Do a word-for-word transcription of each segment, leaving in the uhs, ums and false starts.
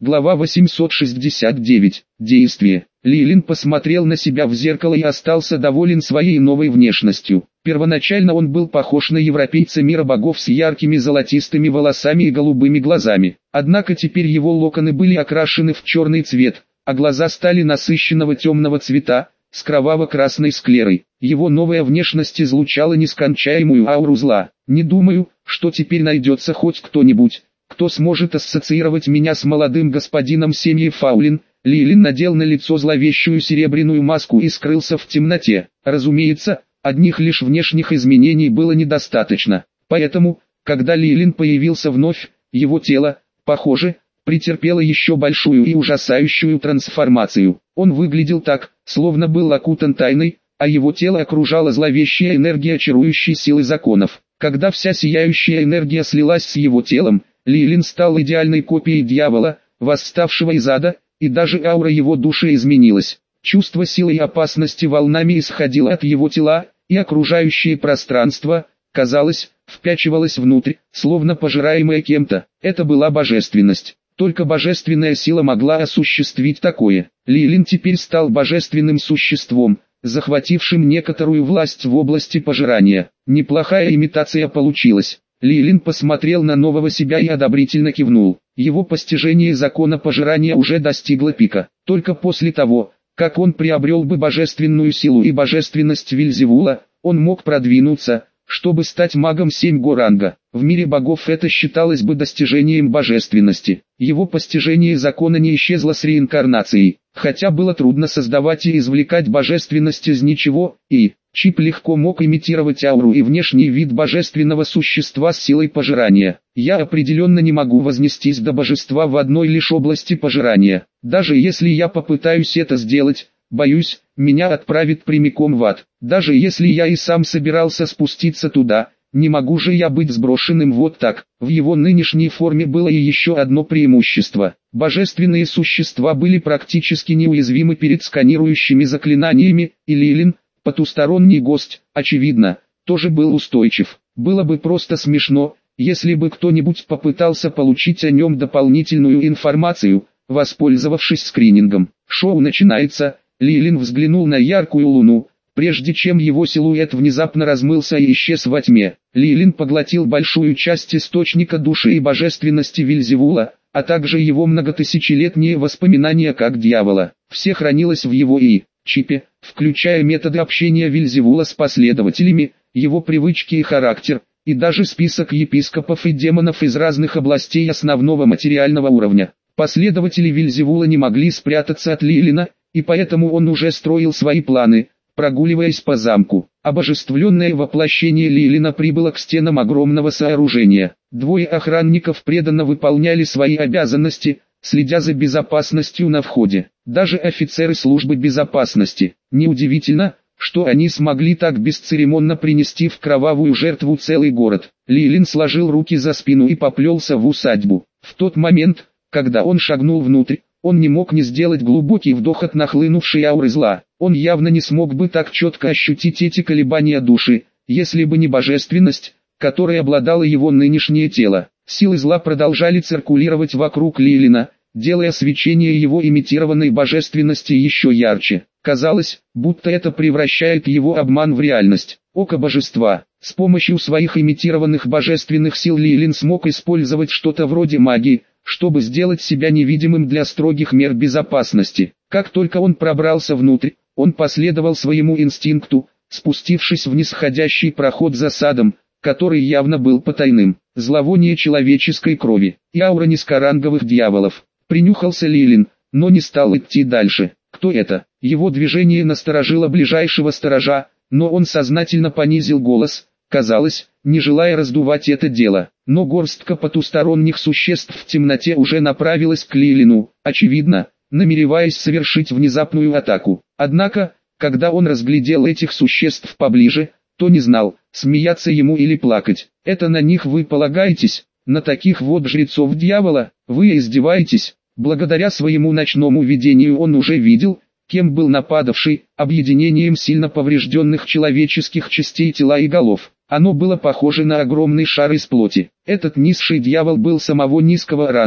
Глава восемьсот шестьдесят девять. Действие. Лилин посмотрел на себя в зеркало и остался доволен своей новой внешностью. Первоначально он был похож на европейца мира богов с яркими золотистыми волосами и голубыми глазами. Однако теперь его локоны были окрашены в черный цвет, а глаза стали насыщенного темного цвета, с кроваво-красной склерой. Его новая внешность излучала нескончаемую ауру зла. «Не думаю, что теперь найдется хоть кто-нибудь, кто сможет ассоциировать меня с молодым господином семьи Фаулин». Лилин надел на лицо зловещую серебряную маску и скрылся в темноте. Разумеется, одних лишь внешних изменений было недостаточно. Поэтому, когда Лилин появился вновь, его тело, похоже, претерпело еще большую и ужасающую трансформацию. Он выглядел так, словно был окутан тайной, а его тело окружала зловещая энергия чарующей силы законов. Когда вся сияющая энергия слилась с его телом, Лилин стал идеальной копией дьявола, восставшего из ада, и даже аура его души изменилась. Чувство силы и опасности волнами исходило от его тела, и окружающее пространство, казалось, впячивалось внутрь, словно пожираемое кем-то. Это была божественность. Только божественная сила могла осуществить такое. Лилин теперь стал божественным существом, захватившим некоторую власть в области пожирания. Неплохая имитация получилась. Лилин посмотрел на нового себя и одобрительно кивнул. Его постижение закона пожирания уже достигло пика. Только после того, как он приобрел бы божественную силу и божественность Вельзевула, он мог продвинуться, чтобы стать магом семь-го ранга. В мире богов это считалось бы достижением божественности. Его постижение закона не исчезло с реинкарнацией, хотя было трудно создавать и извлекать божественность из ничего, и Чип легко мог имитировать ауру и внешний вид божественного существа с силой пожирания. Я определенно не могу вознестись до божества в одной лишь области пожирания. Даже если я попытаюсь это сделать, боюсь, меня отправит прямиком в ад. Даже если я и сам собирался спуститься туда, не могу же я быть сброшенным вот так. В его нынешней форме было и еще одно преимущество. Божественные существа были практически неуязвимы перед сканирующими заклинаниями, и Лилин, потусторонний гость, очевидно, тоже был устойчив. Было бы просто смешно, если бы кто-нибудь попытался получить о нем дополнительную информацию, воспользовавшись скринингом. Шоу начинается. Лилин взглянул на яркую луну, прежде чем его силуэт внезапно размылся и исчез во тьме. Лилин поглотил большую часть источника души и божественности Вельзевула, а также его многотысячелетние воспоминания как дьявола. Все хранилось в его и чипе, включая методы общения Вельзевула с последователями, его привычки и характер, и даже список епископов и демонов из разных областей основного материального уровня. Последователи Вельзевула не могли спрятаться от Лилина, и поэтому он уже строил свои планы, прогуливаясь по замку. Обожествленное воплощение Лилина прибыло к стенам огромного сооружения. Двое охранников преданно выполняли свои обязанности, следя за безопасностью на входе. Даже офицеры службы безопасности. Неудивительно, что они смогли так бесцеремонно принести в кровавую жертву целый город. Лилин сложил руки за спину и поплелся в усадьбу. В тот момент, когда он шагнул внутрь, он не мог не сделать глубокий вдох от нахлынувшей ауры зла. Он явно не смог бы так четко ощутить эти колебания души, если бы не божественность, которой обладало его нынешнее тело. Силы зла продолжали циркулировать вокруг Лилина, делая свечение его имитированной божественности еще ярче. Казалось, будто это превращает его обман в реальность. Око божества. С помощью своих имитированных божественных сил Лилин смог использовать что-то вроде магии, чтобы сделать себя невидимым для строгих мер безопасности. Как только он пробрался внутрь, он последовал своему инстинкту, спустившись в нисходящий проход за садом, который явно был потайным. Зловоние человеческой крови и аура низкоранговых дьяволов. Принюхался Лилин, но не стал идти дальше. Кто это? Его движение насторожило ближайшего сторожа, но он сознательно понизил голос, казалось, не желая раздувать это дело. Но горстка потусторонних существ в темноте уже направилась к Лилину, очевидно, намереваясь совершить внезапную атаку. Однако, когда он разглядел этих существ поближе, то не знал, смеяться ему или плакать. Это на них вы полагаетесь? На таких вот жрецов дьявола? Вы издеваетесь? Благодаря своему ночному видению он уже видел, кем был нападавший, объединением сильно поврежденных человеческих частей тела и голов. Оно было похоже на огромный шар из плоти. Этот низший дьявол был самого низкого ранга,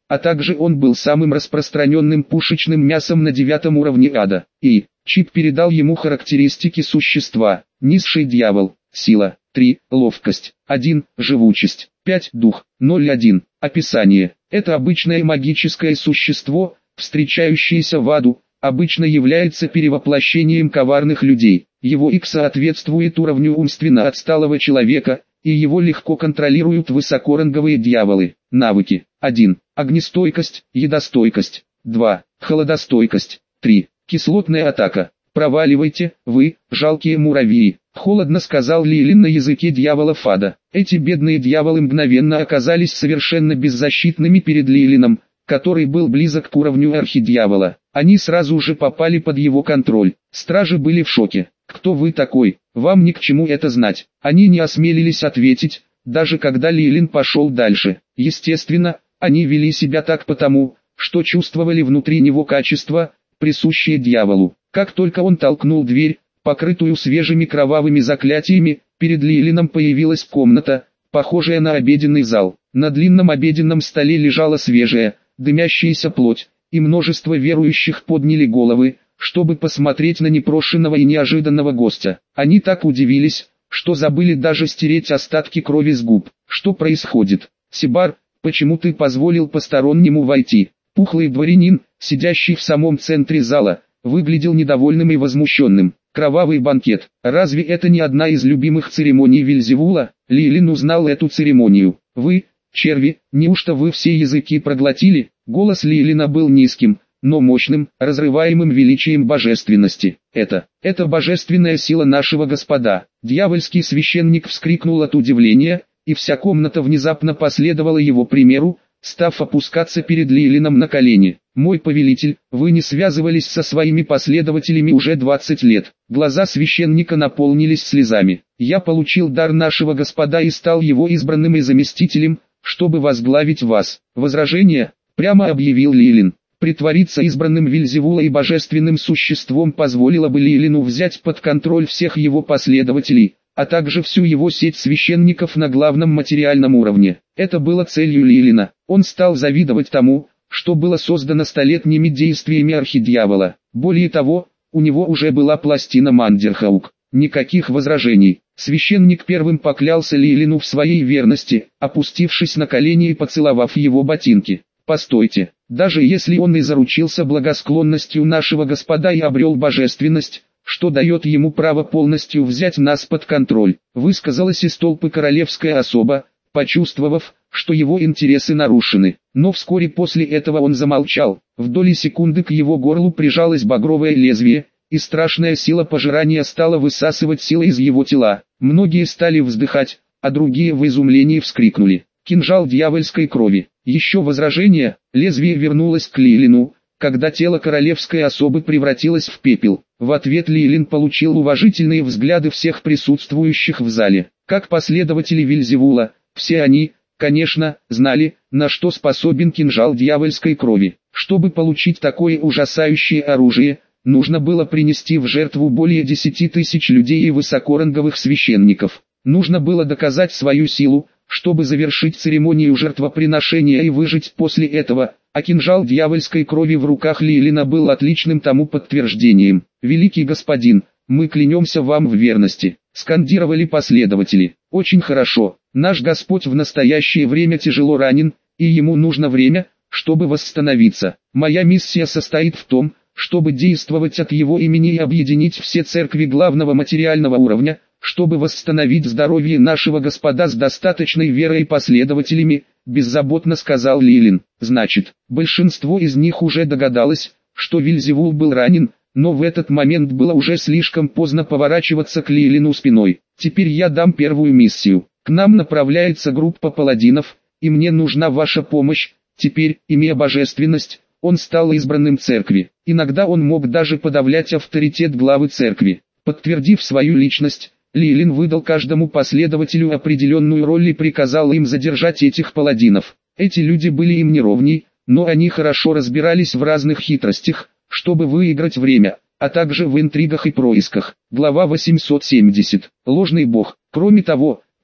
а также он был самым распространенным пушечным мясом на девятом уровне ада. И Чип передал ему характеристики существа: низший дьявол, сила три, ловкость один, живучесть пять, дух ноль один. Описание: это обычное магическое существо, встречающееся в аду, обычно является перевоплощением коварных людей. Его ик соответствует уровню умственно отсталого человека, и его легко контролируют высокоранговые дьяволы. Навыки: один. Огнестойкость, едостойкость. два. Холодостойкость. три. Кислотная атака. «Проваливайте, вы, жалкие муравьи», — холодно сказал Лилин на языке дьяволов ада. Эти бедные дьяволы мгновенно оказались совершенно беззащитными перед Лилином, который был близок к уровню архидьявола. Они сразу же попали под его контроль. Стражи были в шоке. «Кто вы такой? Вам ни к чему это знать». Они не осмелились ответить, даже когда Лилин пошел дальше. Естественно, они вели себя так потому, что чувствовали внутри него качества, присущие дьяволу. Как только он толкнул дверь, покрытую свежими кровавыми заклятиями, перед Лилином появилась комната, похожая на обеденный зал. На длинном обеденном столе лежала свежая, дымящаяся плоть, и множество верующих подняли головы, чтобы посмотреть на непрошенного и неожиданного гостя. Они так удивились, что забыли даже стереть остатки крови с губ. «Что происходит? Сибар, почему ты позволил постороннему войти?» Пухлый дворянин, сидящий в самом центре зала, выглядел недовольным и возмущенным. Кровавый банкет. Разве это не одна из любимых церемоний Вельзевула? Лилин узнал эту церемонию. Вы, черви, неужто вы все языки проглотили? Голос Лилина был низким, но мощным, разрываемым величием божественности. Это, это божественная сила нашего Господа. Дьявольский священник вскрикнул от удивления, и вся комната внезапно последовала его примеру, став опускаться перед Лилином на колени. «Мой повелитель, вы не связывались со своими последователями уже двадцать лет». Глаза священника наполнились слезами. «Я получил дар нашего Господа и стал его избранным и заместителем, чтобы возглавить вас». «Возражение?» — прямо объявил Лилин. Притвориться избранным Вельзевула и божественным существом позволило бы Лилину взять под контроль всех его последователей, а также всю его сеть священников на главном материальном уровне. Это было целью Лилина. Он стал завидовать тому, что было создано столетними действиями архидьявола. Более того, у него уже была пластина Мандерхаук. Никаких возражений. Священник первым поклялся Лилину в своей верности, опустившись на колени и поцеловав его ботинки. «Постойте, даже если он и заручился благосклонностью нашего Господа и обрел божественность, что дает ему право полностью взять нас под контроль», высказалась из толпы королевская особа, почувствовав, что его интересы нарушены. Но вскоре после этого он замолчал. В доли секунды к его горлу прижалось багровое лезвие, и страшная сила пожирания стала высасывать силы из его тела. Многие стали вздыхать, а другие в изумлении вскрикнули. Кинжал дьявольской крови. Еще возражение, лезвие вернулось к Лилину, когда тело королевской особы превратилось в пепел. В ответ Лилин получил уважительные взгляды всех присутствующих в зале. Как последователи Вельзевула, все они, конечно, знали, на что способен кинжал дьявольской крови. Чтобы получить такое ужасающее оружие, нужно было принести в жертву более десяти тысяч людей и высокоранговых священников. Нужно было доказать свою силу, чтобы завершить церемонию жертвоприношения и выжить после этого, а кинжал дьявольской крови в руках Лилина был отличным тому подтверждением. «Великий господин, мы клянемся вам в верности», — скандировали последователи. «Очень хорошо, наш Господь в настоящее время тяжело ранен, и ему нужно время, чтобы восстановиться. Моя миссия состоит в том, чтобы действовать от его имени и объединить все церкви главного материального уровня, чтобы восстановить здоровье нашего Господа с достаточной верой и последователями», беззаботно сказал Лилин. Значит, большинство из них уже догадалось, что Вельзевул был ранен, но в этот момент было уже слишком поздно поворачиваться к Лилину спиной. «Теперь я дам первую миссию. К нам направляется группа паладинов, и мне нужна ваша помощь». Теперь, имея божественность, он стал избранным церкви. Иногда он мог даже подавлять авторитет главы церкви. Подтвердив свою личность, Лилин выдал каждому последователю определенную роль и приказал им задержать этих паладинов. Эти люди были им не ровней, но они хорошо разбирались в разных хитростях, чтобы выиграть время, а также в интригах и происках. Глава восемьсот семьдесят. Ложный бог. Кроме того,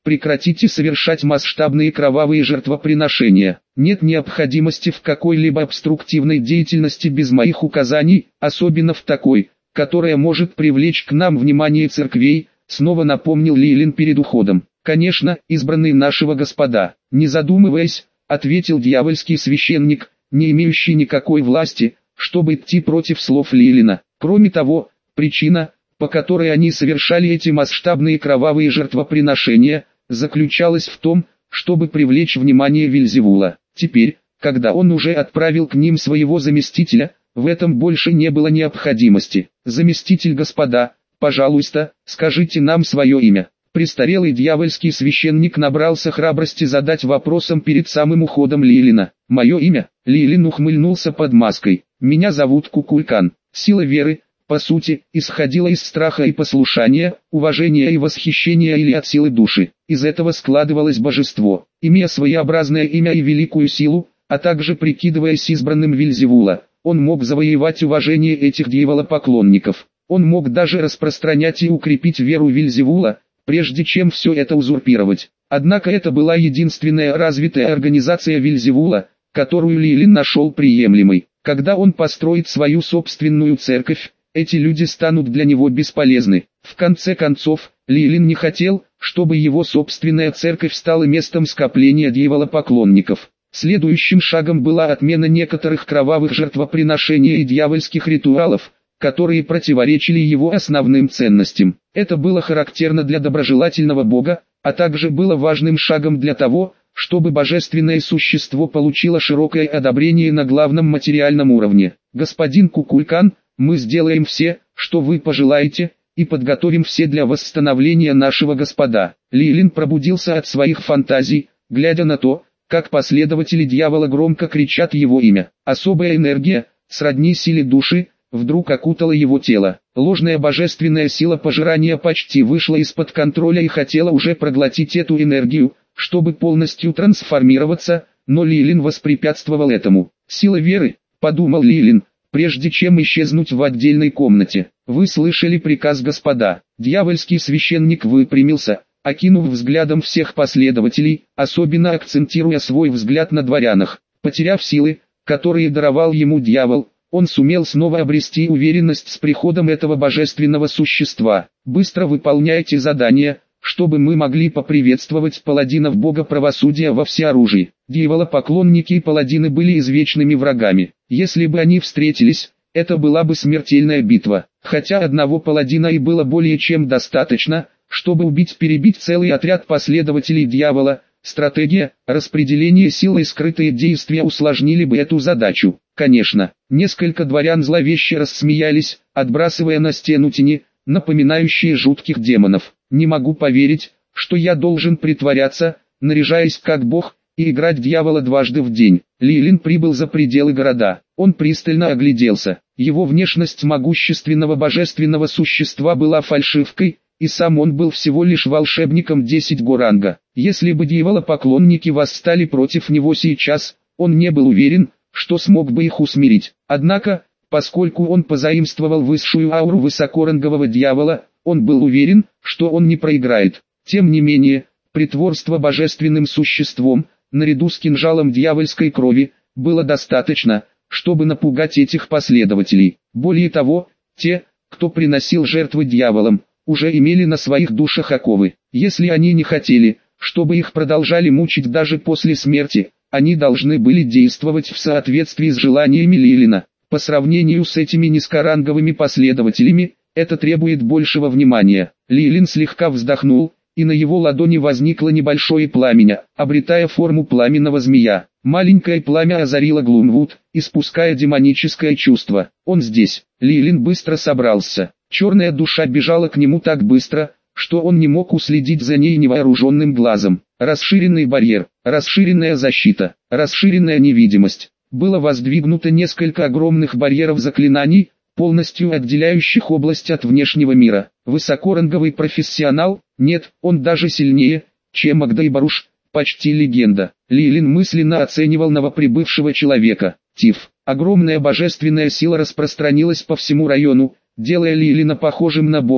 Прекратите совершать масштабные кровавые жертвоприношения. Нет необходимости в какой-либо обструктивной деятельности без моих указаний, особенно в такой, которая может привлечь к нам внимание церквей, снова напомнил Лилин перед уходом. Конечно, избранные нашего Господа, не задумываясь, ответил дьявольский священник, не имеющий никакой власти, чтобы идти против слов Лилина. Кроме того, причина, по которой они совершали эти масштабные кровавые жертвоприношения, заключалась в том, чтобы привлечь внимание Вельзевула. Теперь, когда он уже отправил к ним своего заместителя, в этом больше не было необходимости. «Заместитель Господа, пожалуйста, скажите нам свое имя». Престарелый дьявольский священник набрался храбрости задать вопросом перед самым уходом Лилина. «Мое имя?» Лилин ухмыльнулся под маской. «Меня зовут Кукулькан». Сила веры, по сути, исходила из страха и послушания, уважения и восхищения или от силы души. Из этого складывалось божество. Имея своеобразное имя и великую силу, а также прикидываясь избранным Вельзевула, он мог завоевать уважение этих дьяволопоклонников. Он мог даже распространять и укрепить веру Вельзевула, прежде чем все это узурпировать. Однако это была единственная развитая организация Вельзевула, которую Лилин нашел приемлемой. Когда он построит свою собственную церковь, эти люди станут для него бесполезны. В конце концов, Лилин не хотел, чтобы его собственная церковь стала местом скопления дьяволопоклонников. Следующим шагом была отмена некоторых кровавых жертвоприношений и дьявольских ритуалов, которые противоречили его основным ценностям. Это было характерно для доброжелательного Бога, а также было важным шагом для того, чтобы божественное существо получило широкое одобрение на главном материальном уровне. «Господин Кукулькан, мы сделаем все, что вы пожелаете, и подготовим все для восстановления нашего Господа». Лилин пробудился от своих фантазий, глядя на то, как последователи дьявола громко кричат его имя. Особая энергия, сродни силе души, вдруг окутала его тело. Ложная божественная сила пожирания почти вышла из-под контроля и хотела уже проглотить эту энергию, чтобы полностью трансформироваться, но Лилин воспрепятствовал этому. «Сила веры», — подумал Лилин, прежде чем исчезнуть в отдельной комнате. «Вы слышали приказ Господа». Дьявольский священник выпрямился, окинув взглядом всех последователей, особенно акцентируя свой взгляд на дворянах. Потеряв силы, которые даровал ему дьявол, он сумел снова обрести уверенность с приходом этого божественного существа. «Быстро выполняйте задание, чтобы мы могли поприветствовать паладинов Бога правосудия во всеоружии». Дьяволопоклонники и паладины были извечными врагами. Если бы они встретились, это была бы смертельная битва. Хотя одного паладина и было более чем достаточно, чтобы убить-перебить целый отряд последователей дьявола, стратегия, распределение сил и скрытые действия усложнили бы эту задачу. Конечно, несколько дворян зловеще рассмеялись, отбрасывая на стену тени, напоминающие жутких демонов. «Не могу поверить, что я должен притворяться, наряжаясь как бог, и играть дьявола дважды в день». Лилин прибыл за пределы города. Он пристально огляделся. Его внешность могущественного божественного существа была фальшивкой, и сам он был всего лишь волшебником десятого ранга. Если бы дьяволопоклонники восстали против него сейчас, он не был уверен, что смог бы их усмирить. Однако, поскольку он позаимствовал высшую ауру высокорангового дьявола, он был уверен, что он не проиграет. Тем не менее, притворство божественным существом, наряду с кинжалом дьявольской крови, было достаточно, чтобы напугать этих последователей. Более того, те, кто приносил жертвы дьяволам, уже имели на своих душах оковы. Если они не хотели, чтобы их продолжали мучить даже после смерти, они должны были действовать в соответствии с желаниями Лилина. По сравнению с этими низкоранговыми последователями, это требует большего внимания. Лилин слегка вздохнул, и на его ладони возникло небольшое пламя, обретая форму пламенного змея. Маленькое пламя озарило Глумвуд, испуская демоническое чувство. Он здесь. Лилин быстро собрался. Черная душа бежала к нему так быстро, что он не мог уследить за ней невооруженным глазом. Расширенный барьер, расширенная защита, расширенная невидимость. Было воздвигнуто несколько огромных барьеров заклинаний, полностью отделяющих область от внешнего мира. Высокоранговый профессионал? Нет, он даже сильнее, чем Агдайбаруш, почти легенда. Лилин мысленно оценивал новоприбывшего человека. Тиф. Огромная божественная сила распространилась по всему району, делая Лилина похожим на бога,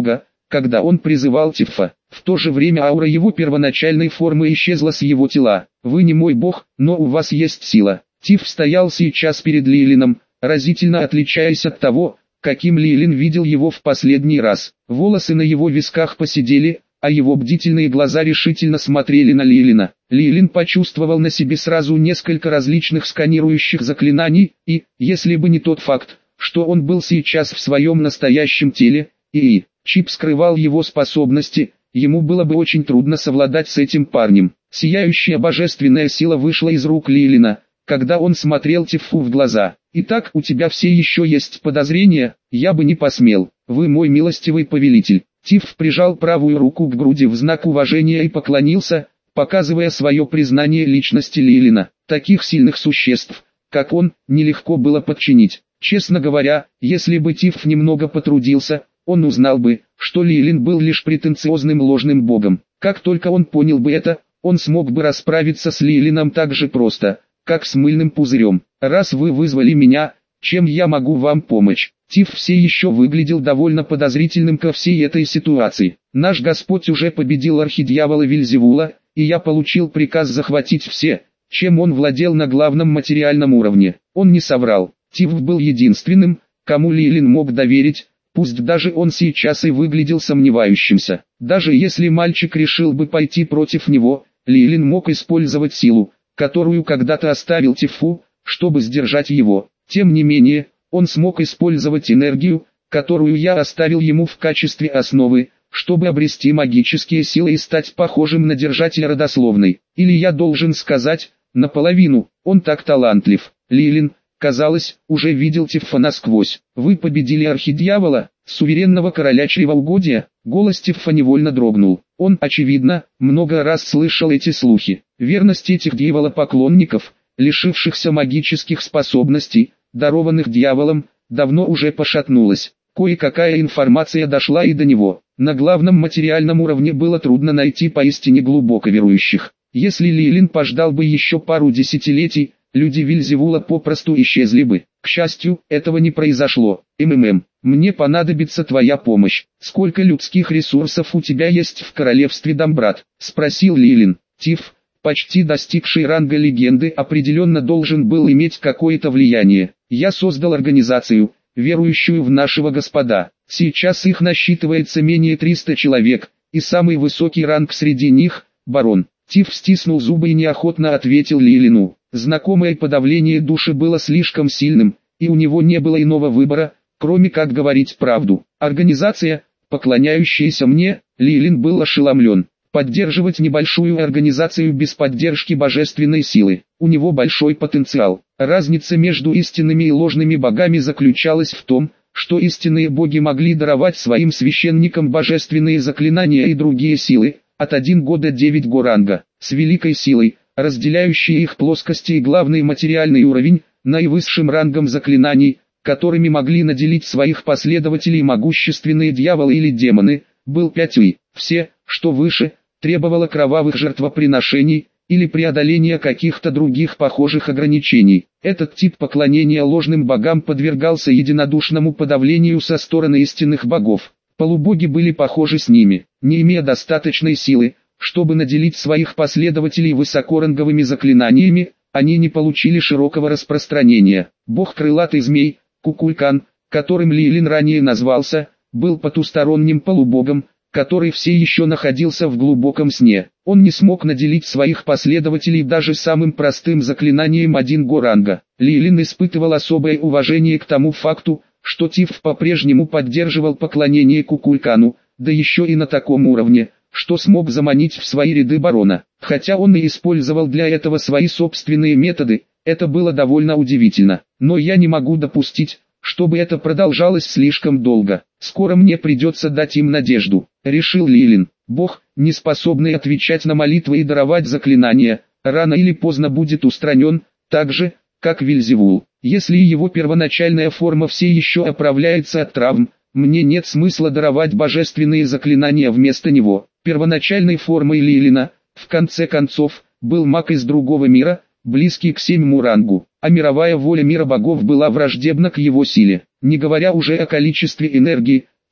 когда он призывал Тиффа. В то же время аура его первоначальной формы исчезла с его тела. «Вы не мой бог, но у вас есть сила». Тифф стоял сейчас перед Лилином, разительно отличаясь от того, каким Лилин видел его в последний раз. Волосы на его висках поседели, а его бдительные глаза решительно смотрели на Лилина. Лилин почувствовал на себе сразу несколько различных сканирующих заклинаний, и, если бы не тот факт, что он был сейчас в своем настоящем теле, и чип скрывал его способности, ему было бы очень трудно совладать с этим парнем. Сияющая божественная сила вышла из рук Лилина, когда он смотрел Тиффу в глаза. «Итак, у тебя все еще есть подозрения? Я бы не посмел. Вы мой милостивый повелитель». Тифф прижал правую руку к груди в знак уважения и поклонился, показывая свое признание личности Лилина. Таких сильных существ, как он, нелегко было подчинить. Честно говоря, если бы Тифф немного потрудился, он узнал бы, что Лилин был лишь претенциозным ложным богом. Как только он понял бы это, он смог бы расправиться с Лилином так же просто, как с мыльным пузырем. «Раз вы вызвали меня, чем я могу вам помочь?» Тифф все еще выглядел довольно подозрительным ко всей этой ситуации. «Наш Господь уже победил архидьявола Вельзевула, и я получил приказ захватить все, чем он владел на главном материальном уровне». Он не соврал. Тифф был единственным, кому Лилин мог доверить, пусть даже он сейчас и выглядел сомневающимся. Даже если мальчик решил бы пойти против него, Лилин мог использовать силу, которую когда-то оставил Тиффу, чтобы сдержать его. Тем не менее, он смог использовать энергию, которую я оставил ему в качестве основы, чтобы обрести магические силы и стать похожим на держателя родословной. Или я должен сказать, наполовину, он так талантлив. Лилин, казалось, уже видел Тиффа насквозь. «Вы победили архидьявола, суверенного короля чревоугодия?» Голос Тиффа невольно дрогнул. Он, очевидно, много раз слышал эти слухи. Верность этих дьяволопоклонников, лишившихся магических способностей, дарованных дьяволом, давно уже пошатнулась. Кое-какая информация дошла и до него. На главном материальном уровне было трудно найти поистине глубоко верующих. Если Лилин пождал бы еще пару десятилетий, люди Вельзевула попросту исчезли бы. К счастью, этого не произошло. МММ, мне понадобится твоя помощь. Сколько людских ресурсов у тебя есть в королевстве Дамбрат? Спросил Лилин. Тифф, почти достигший ранга легенды, определенно должен был иметь какое-то влияние. Я создал организацию, верующую в нашего Господа. Сейчас их насчитывается менее триста человек, и самый высокий ранг среди них – барон. Тифф стиснул зубы и неохотно ответил Лилину. Знакомое подавление души было слишком сильным, и у него не было иного выбора, кроме как говорить правду. Организация, поклоняющаяся мне, Лилин был ошеломлен. Поддерживать небольшую организацию без поддержки божественной силы. У него большой потенциал. Разница между истинными и ложными богами заключалась в том, что истинные боги могли даровать своим священникам божественные заклинания и другие силы, от один года девять го ранга, с великой силой, разделяющей их плоскости и главный материальный уровень, наивысшим рангом заклинаний, которыми могли наделить своих последователей могущественные дьяволы или демоны, был пять и, все, что выше, требовало кровавых жертвоприношений, или преодоления каких-то других похожих ограничений. Этот тип поклонения ложным богам подвергался единодушному подавлению со стороны истинных богов. Полубоги были похожи с ними, не имея достаточной силы, чтобы наделить своих последователей высокоранговыми заклинаниями, они не получили широкого распространения. Бог крылатый змей, Кукулькан, которым Лилин ранее назвался, был потусторонним полубогом, который все еще находился в глубоком сне. Он не смог наделить своих последователей даже самым простым заклинанием один го ранга. Лилин испытывал особое уважение к тому факту, что Тифф по-прежнему поддерживал поклонение Кукулькану, да еще и на таком уровне, что смог заманить в свои ряды барона. Хотя он и использовал для этого свои собственные методы, это было довольно удивительно. Но я не могу допустить, чтобы это продолжалось слишком долго. Скоро мне придется дать им надежду, решил Лилин. Бог, не способный отвечать на молитвы и даровать заклинания, рано или поздно будет устранен, так же, как Вельзевул. Если его первоначальная форма все еще оправляется от травм, мне нет смысла даровать божественные заклинания вместо него. Первоначальной формой Лилина, в конце концов, был маг из другого мира, близкий к седьмому рангу, а мировая воля мира богов была враждебна к его силе, не говоря уже о количестве энергии,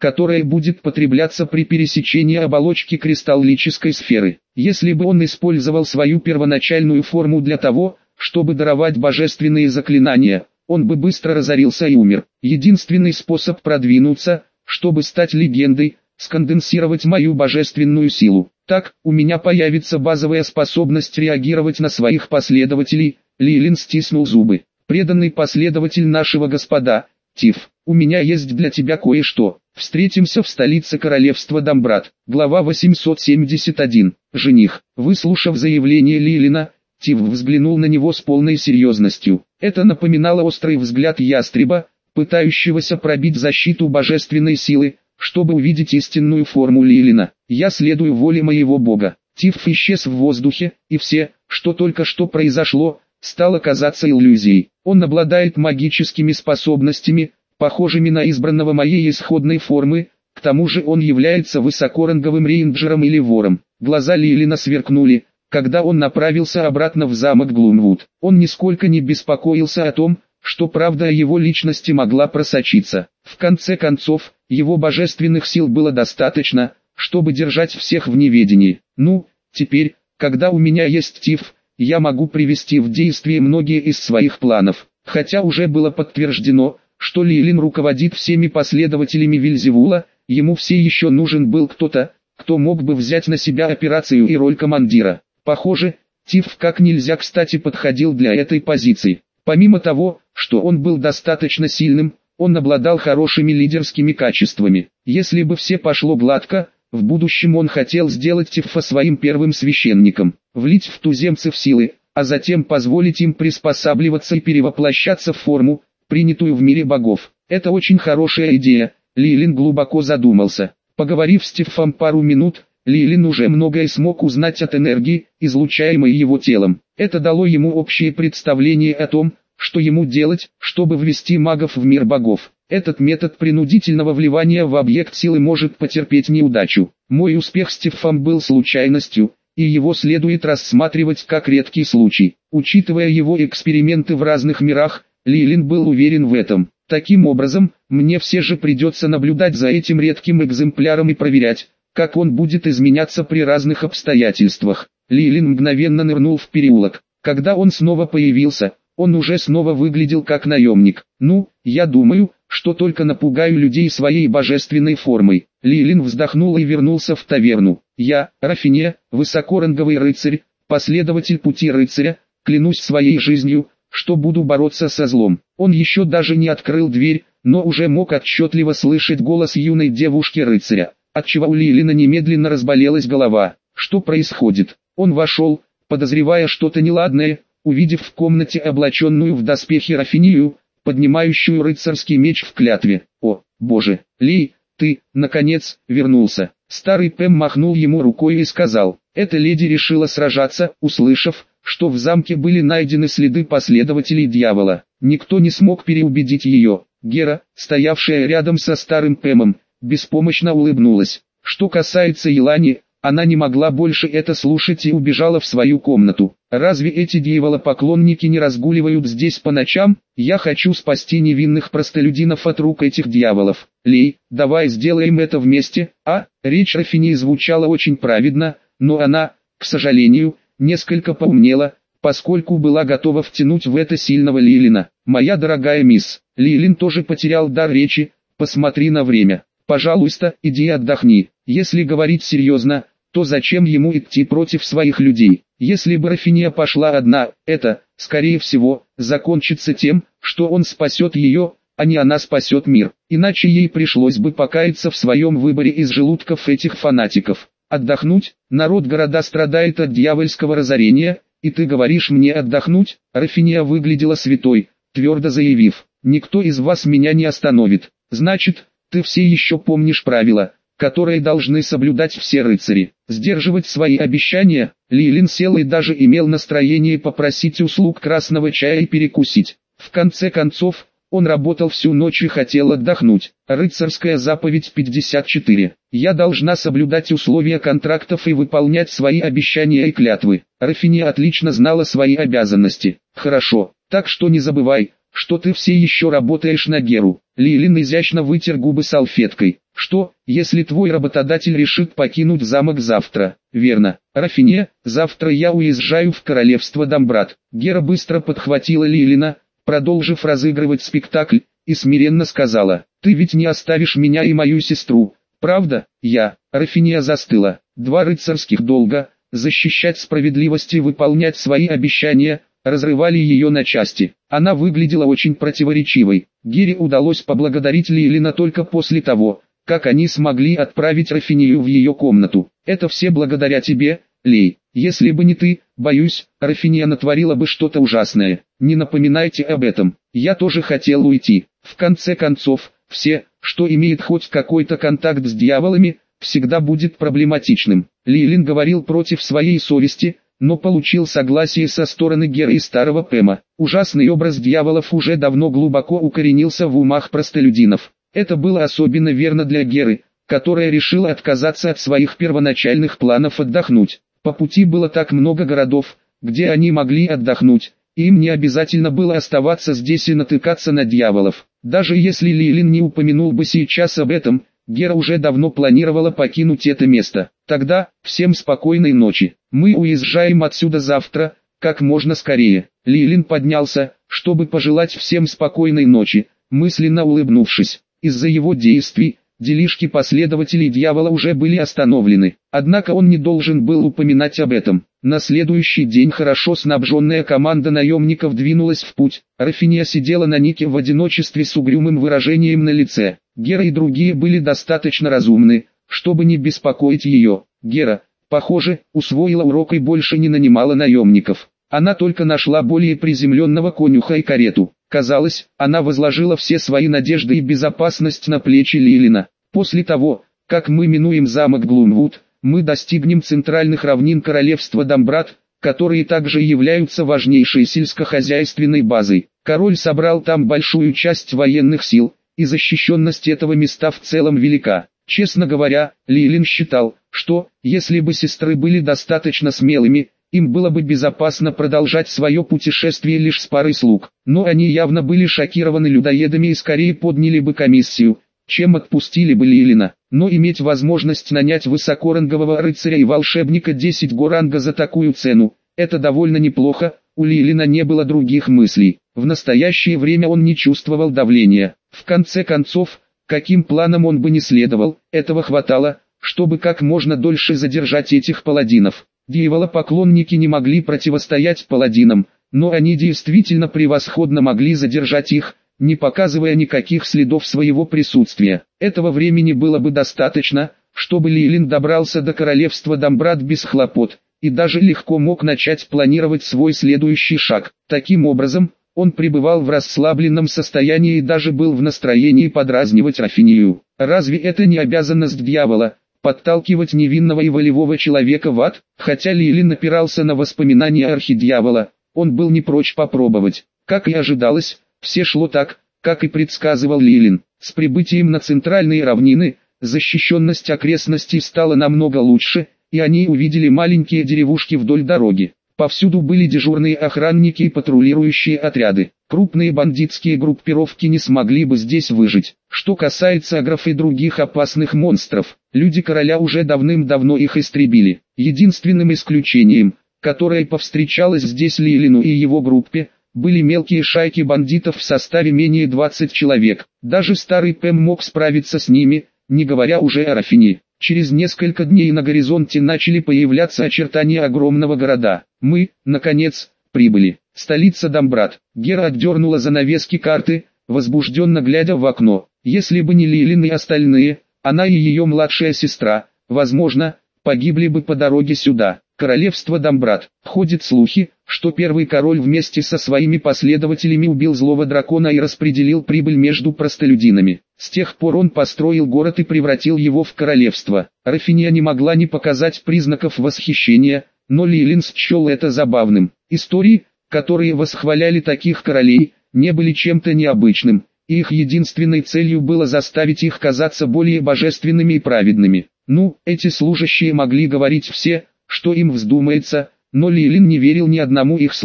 которое будет потребляться при пересечении оболочки кристаллической сферы. Если бы он использовал свою первоначальную форму для того, чтобы даровать божественные заклинания, он бы быстро разорился и умер. Единственный способ продвинуться, чтобы стать легендой, сконденсировать мою божественную силу. Так, у меня появится базовая способность реагировать на своих последователей. Лилин стиснул зубы. Преданный последователь нашего господа, Тиф, у меня есть для тебя кое-что. Встретимся в столице королевства Дамбрат. Глава восемьсот семьдесят один. Жених. Выслушав заявление Лилина, Тиф взглянул на него с полной серьезностью. Это напоминало острый взгляд ястреба, пытающегося пробить защиту божественной силы, чтобы увидеть истинную форму Лилина. Я следую воле моего бога. Тиф исчез в воздухе, и все, что только что произошло, стало казаться иллюзией. Он обладает магическими способностями, похожими на избранного моей исходной формы, к тому же он является высокоранговым рейнджером или вором. Глаза Лилина сверкнули, когда он направился обратно в замок Глумвуд. Он нисколько не беспокоился о том, что правда о его личности могла просочиться. В конце концов, его божественных сил было достаточно, чтобы держать всех в неведении. Ну, теперь, когда у меня есть Тиф, я могу привести в действие многие из своих планов. Хотя уже было подтверждено, что Лилин руководит всеми последователями Вельзевула, ему все еще нужен был кто-то, кто мог бы взять на себя операцию и роль командира. Похоже, Тиф как нельзя кстати подходил для этой позиции. Помимо того, что он был достаточно сильным, он обладал хорошими лидерскими качествами. Если бы все пошло гладко, в будущем он хотел сделать Тифа своим первым священником, влить в туземцев силы, а затем позволить им приспосабливаться и перевоплощаться в форму, принятую в мире богов. Это очень хорошая идея. Лилин глубоко задумался. Поговорив с Тифом пару минут, Лилин уже многое смог узнать от энергии, излучаемой его телом. Это дало ему общее представление о том, что ему делать, чтобы ввести магов в мир богов. Этот метод принудительного вливания в объект силы может потерпеть неудачу. Мой успех с Тифом был случайностью, и его следует рассматривать как редкий случай. Учитывая его эксперименты в разных мирах, Лилин был уверен в этом. Таким образом, мне все же придется наблюдать за этим редким экземпляром и проверять, как он будет изменяться при разных обстоятельствах. Лилин мгновенно нырнул в переулок. Когда он снова появился, он уже снова выглядел как наемник. Ну, я думаю, что только напугаю людей своей божественной формой. Лилин вздохнул и вернулся в таверну. Я, Рафине, высокоранговый рыцарь, последователь пути рыцаря, клянусь своей жизнью, что буду бороться со злом. Он еще даже не открыл дверь, но уже мог отчетливо слышать голос юной девушки-рыцаря, отчего у Лилина немедленно разболелась голова. Что происходит? Он вошел, подозревая что-то неладное, увидев в комнате облаченную в доспехи Рафинию, поднимающую рыцарский меч в клятве. О, боже, Ли, ты, наконец, вернулся. Старый Пэм махнул ему рукой и сказал, эта леди решила сражаться, услышав, что в замке были найдены следы последователей дьявола. Никто не смог переубедить ее. Гера, стоявшая рядом со старым Пэмом, беспомощно улыбнулась. Что касается Елани, она не могла больше это слушать и убежала в свою комнату. Разве эти дьяволопоклонники не разгуливают здесь по ночам? Я хочу спасти невинных простолюдинов от рук этих дьяволов. Лей, давай сделаем это вместе, а? Речь Рафини звучала очень праведно, но она, к сожалению, несколько поумнела, поскольку была готова втянуть в это сильного Лилина. Моя дорогая мисс, Лилин тоже потерял дар речи, посмотри на время. Пожалуйста, иди отдохни. Если говорить серьезно, то зачем ему идти против своих людей? Если бы Рафиния пошла одна, это, скорее всего, закончится тем, что он спасет ее, а не она спасет мир. Иначе ей пришлось бы покаяться в своем выборе из желудков этих фанатиков. Отдохнуть? Народ города страдает от дьявольского разорения, и ты говоришь мне отдохнуть? Рафиния выглядела святой, твердо заявив, никто из вас меня не остановит. Значит, ты все еще помнишь правила, которые должны соблюдать все рыцари. Сдерживать свои обещания. Лилин сел и даже имел настроение попросить услуг красного чая и перекусить. В конце концов, он работал всю ночь и хотел отдохнуть. Рыцарская заповедь пятьдесят четыре. Я должна соблюдать условия контрактов и выполнять свои обещания и клятвы. Рафиния отлично знала свои обязанности. Хорошо, так что не забывай, что ты все еще работаешь на Геру». Лилин изящно вытер губы салфеткой. «Что, если твой работодатель решит покинуть замок завтра?» «Верно, Рафиния, завтра я уезжаю в королевство Дамбрат». Гера быстро подхватила Лилина, продолжив разыгрывать спектакль, и смиренно сказала: «Ты ведь не оставишь меня и мою сестру, правда?» «Я». Рафиния застыла. Два рыцарских долга — защищать справедливость и выполнять свои обещания — разрывали ее на части. Она выглядела очень противоречивой. Гере удалось поблагодарить Лилина только после того, как они смогли отправить Рафинию в ее комнату. «Это все благодаря тебе, Лей. Если бы не ты, боюсь, Рафиния натворила бы что-то ужасное. Не напоминайте об этом. Я тоже хотел уйти. В конце концов, все, что имеет хоть какой-то контакт с дьяволами, всегда будет проблематичным». Лилин говорил против своей совести, но получил согласие со стороны Геры и старого Пэма. Ужасный образ дьяволов уже давно глубоко укоренился в умах простолюдинов. Это было особенно верно для Геры, которая решила отказаться от своих первоначальных планов отдохнуть. По пути было так много городов, где они могли отдохнуть, и им не обязательно было оставаться здесь и натыкаться на дьяволов. Даже если Лилин не упомянул бы сейчас об этом, Гера уже давно планировала покинуть это место. «Тогда, всем спокойной ночи. Мы уезжаем отсюда завтра, как можно скорее». Лилин поднялся, чтобы пожелать всем спокойной ночи, мысленно улыбнувшись. Из-за его действий, делишки последователей дьявола уже были остановлены. Однако он не должен был упоминать об этом. На следующий день хорошо снабженная команда наемников двинулась в путь. Рафиния сидела на Нике в одиночестве с угрюмым выражением на лице. Гера и другие были достаточно разумны, чтобы не беспокоить ее. Гера, похоже, усвоила урок и больше не нанимала наемников. Она только нашла более приземленного конюха и карету. Казалось, она возложила все свои надежды и безопасность на плечи Лилина. «После того, как мы минуем замок Глунвуд, мы достигнем центральных равнин королевства Дамбрат, которые также являются важнейшей сельскохозяйственной базой. Король собрал там большую часть военных сил, и защищенность этого места в целом велика». Честно говоря, Лилин считал, что, если бы сестры были достаточно смелыми, им было бы безопасно продолжать свое путешествие лишь с парой слуг. Но они явно были шокированы людоедами и скорее подняли бы комиссию, чем отпустили бы Лилина. Но иметь возможность нанять высокорангового рыцаря и волшебника десять горанга за такую цену, это довольно неплохо. У Лилина не было других мыслей. В настоящее время он не чувствовал давления. В конце концов, каким планом он бы не следовал, этого хватало, чтобы как можно дольше задержать этих паладинов. Дьяволопоклонники не могли противостоять паладинам, но они действительно превосходно могли задержать их, не показывая никаких следов своего присутствия. Этого времени было бы достаточно, чтобы Лилин добрался до королевства Дамбрат без хлопот, и даже легко мог начать планировать свой следующий шаг. Таким образом, он пребывал в расслабленном состоянии и даже был в настроении подразнивать Рафинию. Разве это не обязанность дьявола? Подталкивать невинного и волевого человека в ад? Хотя Лилин опирался на воспоминания архидьявола, он был не прочь попробовать. Как и ожидалось, все шло так, как и предсказывал Лилин. С прибытием на центральные равнины, защищенность окрестностей стала намного лучше, и они увидели маленькие деревушки вдоль дороги. Повсюду были дежурные охранники и патрулирующие отряды. Крупные бандитские группировки не смогли бы здесь выжить. Что касается агров и других опасных монстров, люди короля уже давным-давно их истребили. Единственным исключением, которое повстречалось здесь Лилину и его группе, были мелкие шайки бандитов в составе менее двадцати человек. Даже старый Пэм мог справиться с ними, не говоря уже о Рафине. Через несколько дней на горизонте начали появляться очертания огромного города. Мы, наконец, прибыли. Столица Дамбрат. Гера отдернула занавески карты, возбужденно глядя в окно. Если бы не Лилин и остальные, она и ее младшая сестра, возможно, погибли бы по дороге сюда. Королевство Дамбрат. Ходят слухи, что первый король вместе со своими последователями убил злого дракона и распределил прибыль между простолюдинами. С тех пор он построил город и превратил его в королевство. Рафиния не могла не показать признаков восхищения, но Лилин счел это забавным. Истории, которые восхваляли таких королей, не были чем-то необычным, и их единственной целью было заставить их казаться более божественными и праведными. Ну, эти служащие могли говорить все, что им вздумается, но Лилин не верил ни одному их слову.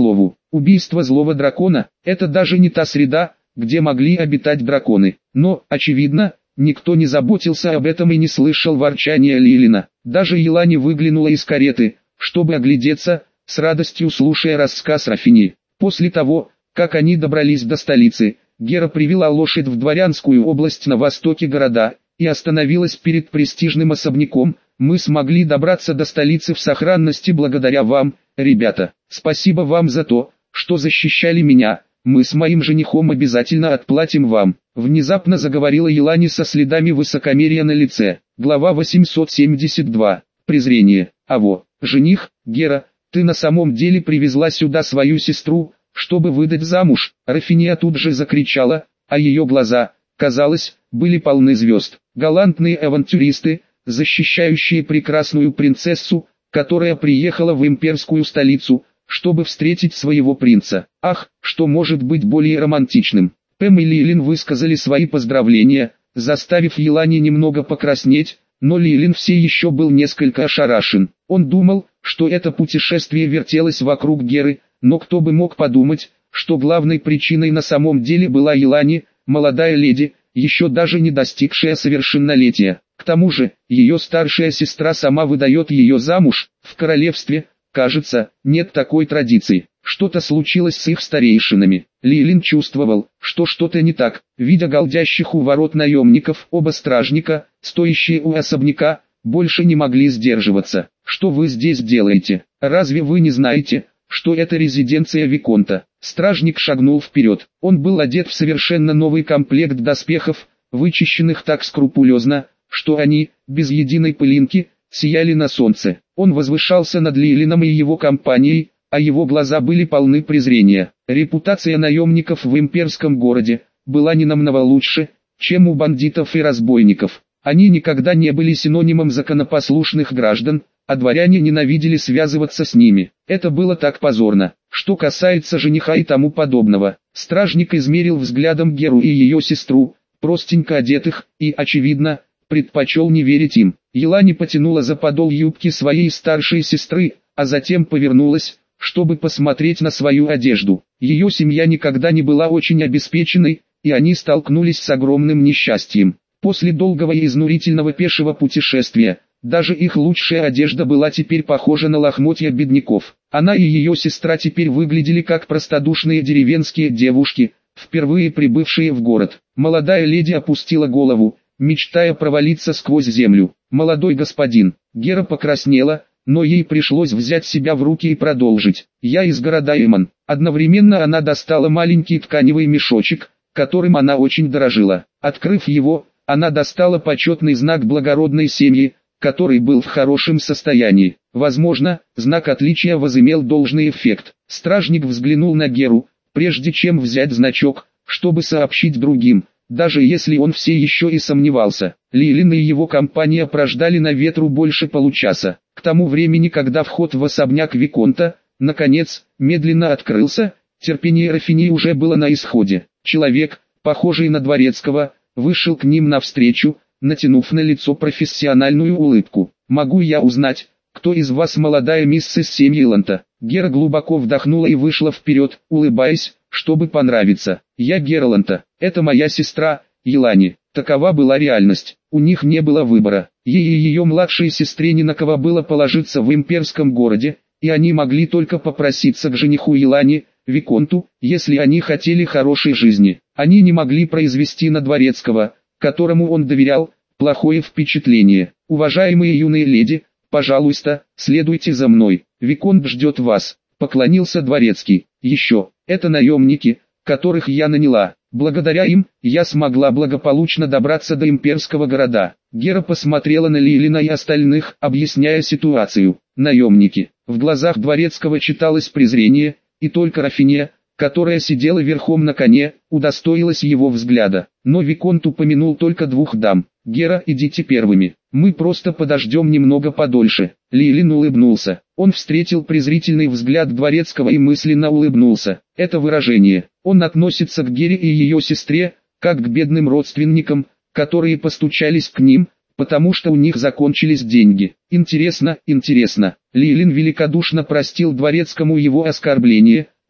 Убийство злого дракона – это даже не та среда, где могли обитать драконы. Но, очевидно, никто не заботился об этом и не слышал ворчания Лилина. Даже Елани выглянула из кареты, чтобы оглядеться, с радостью слушая рассказ Рафини. После того, как они добрались до столицы, Гера привела лошадь в дворянскую область на востоке города и остановилась перед престижным особняком. «Мы смогли добраться до столицы в сохранности благодаря вам, ребята. Спасибо вам за то, что защищали меня. Мы с моим женихом обязательно отплатим вам», — внезапно заговорила Елани со следами высокомерия на лице. Глава восемьсот семьдесят два. Презрение. «Аво, жених, Гера, ты на самом деле привезла сюда свою сестру, чтобы выдать замуж?» Рафиния тут же закричала, а ее глаза, казалось, были полны звезд. Галантные авантюристы, защищающие прекрасную принцессу, которая приехала в имперскую столицу, чтобы встретить своего принца. Ах, что может быть более романтичным? Пэм и Лилин высказали свои поздравления, заставив Елани немного покраснеть, но Лилин все еще был несколько ошарашен. Он думал, что это путешествие вертелось вокруг Геры, но кто бы мог подумать, что главной причиной на самом деле была Елани, молодая леди, еще даже не достигшая совершеннолетия. К тому же, ее старшая сестра сама выдает ее замуж. В королевстве, кажется, нет такой традиции. Что-то случилось с их старейшинами. Лилин чувствовал, что что-то не так. Видя голдящих у ворот наемников, оба стражника, стоящие у особняка, больше не могли сдерживаться. «Что вы здесь делаете? Разве вы не знаете, что это резиденция Виконта?» Стражник шагнул вперед. Он был одет в совершенно новый комплект доспехов, вычищенных так скрупулезно, что они, без единой пылинки, сияли на солнце. Он возвышался над Лилином и его компанией, а его глаза были полны презрения. Репутация наемников в имперском городе была не намного лучше, чем у бандитов и разбойников. Они никогда не были синонимом законопослушных граждан, а дворяне ненавидели связываться с ними. Это было так позорно. Что касается жениха и тому подобного, стражник измерил взглядом Геру и ее сестру, простенько одетых, и, очевидно, предпочел не верить им. Елани потянула за подол юбки своей старшей сестры, а затем повернулась, чтобы посмотреть на свою одежду. Ее семья никогда не была очень обеспеченной, и они столкнулись с огромным несчастьем. После долгого и изнурительного пешего путешествия, даже их лучшая одежда была теперь похожа на лохмотья бедняков. Она и ее сестра теперь выглядели как простодушные деревенские девушки, впервые прибывшие в город. Молодая леди опустила голову, мечтая провалиться сквозь землю. «Молодой господин». Гера покраснела, но ей пришлось взять себя в руки и продолжить. «Я из города Эмон». Одновременно она достала маленький тканевый мешочек, которым она очень дорожила. Открыв его, она достала почетный знак благородной семьи, который был в хорошем состоянии. Возможно, знак отличия возымел должный эффект. Стражник взглянул на Геру, прежде чем взять значок, чтобы сообщить другим, даже если он все еще и сомневался. Лилин и его компания прождали на ветру больше получаса. К тому времени, когда вход в особняк Виконта, наконец, медленно открылся, терпение Рафини уже было на исходе. Человек, похожий на дворецкого, вышел к ним навстречу, натянув на лицо профессиональную улыбку. «Могу я узнать, кто из вас молодая миссис Семьеланта?» Гера глубоко вдохнула и вышла вперед, улыбаясь, чтобы понравиться. «Я Герланта, это моя сестра, Елани». Такова была реальность. У них не было выбора. Ей и ее младшей сестре не на кого было положиться в имперском городе, и они могли только попроситься к жениху Елани, Виконту, если они хотели хорошей жизни. Они не могли произвести на дворецкого, которому он доверял, плохое впечатление. «Уважаемые юные леди, пожалуйста, следуйте за мной. Виконт ждет вас», — поклонился дворецкий. «Еще, это наемники, которых я наняла. Благодаря им, я смогла благополучно добраться до имперского города». Гера посмотрела на Лилина и остальных, объясняя ситуацию. Наемники. В глазах дворецкого читалось презрение, и только Рафиния, которая сидела верхом на коне, удостоилась его взгляда. Но Виконт упомянул только двух дам. «Гера, идите первыми. Мы просто подождем немного подольше». Лилин улыбнулся. Он встретил презрительный взгляд дворецкого и мысленно улыбнулся. Это выражение. Он относится к Гере и ее сестре, как к бедным родственникам, которые постучались к ним, потому что у них закончились деньги. Интересно, интересно. Лилин великодушно простил дворецкому его оскорбление,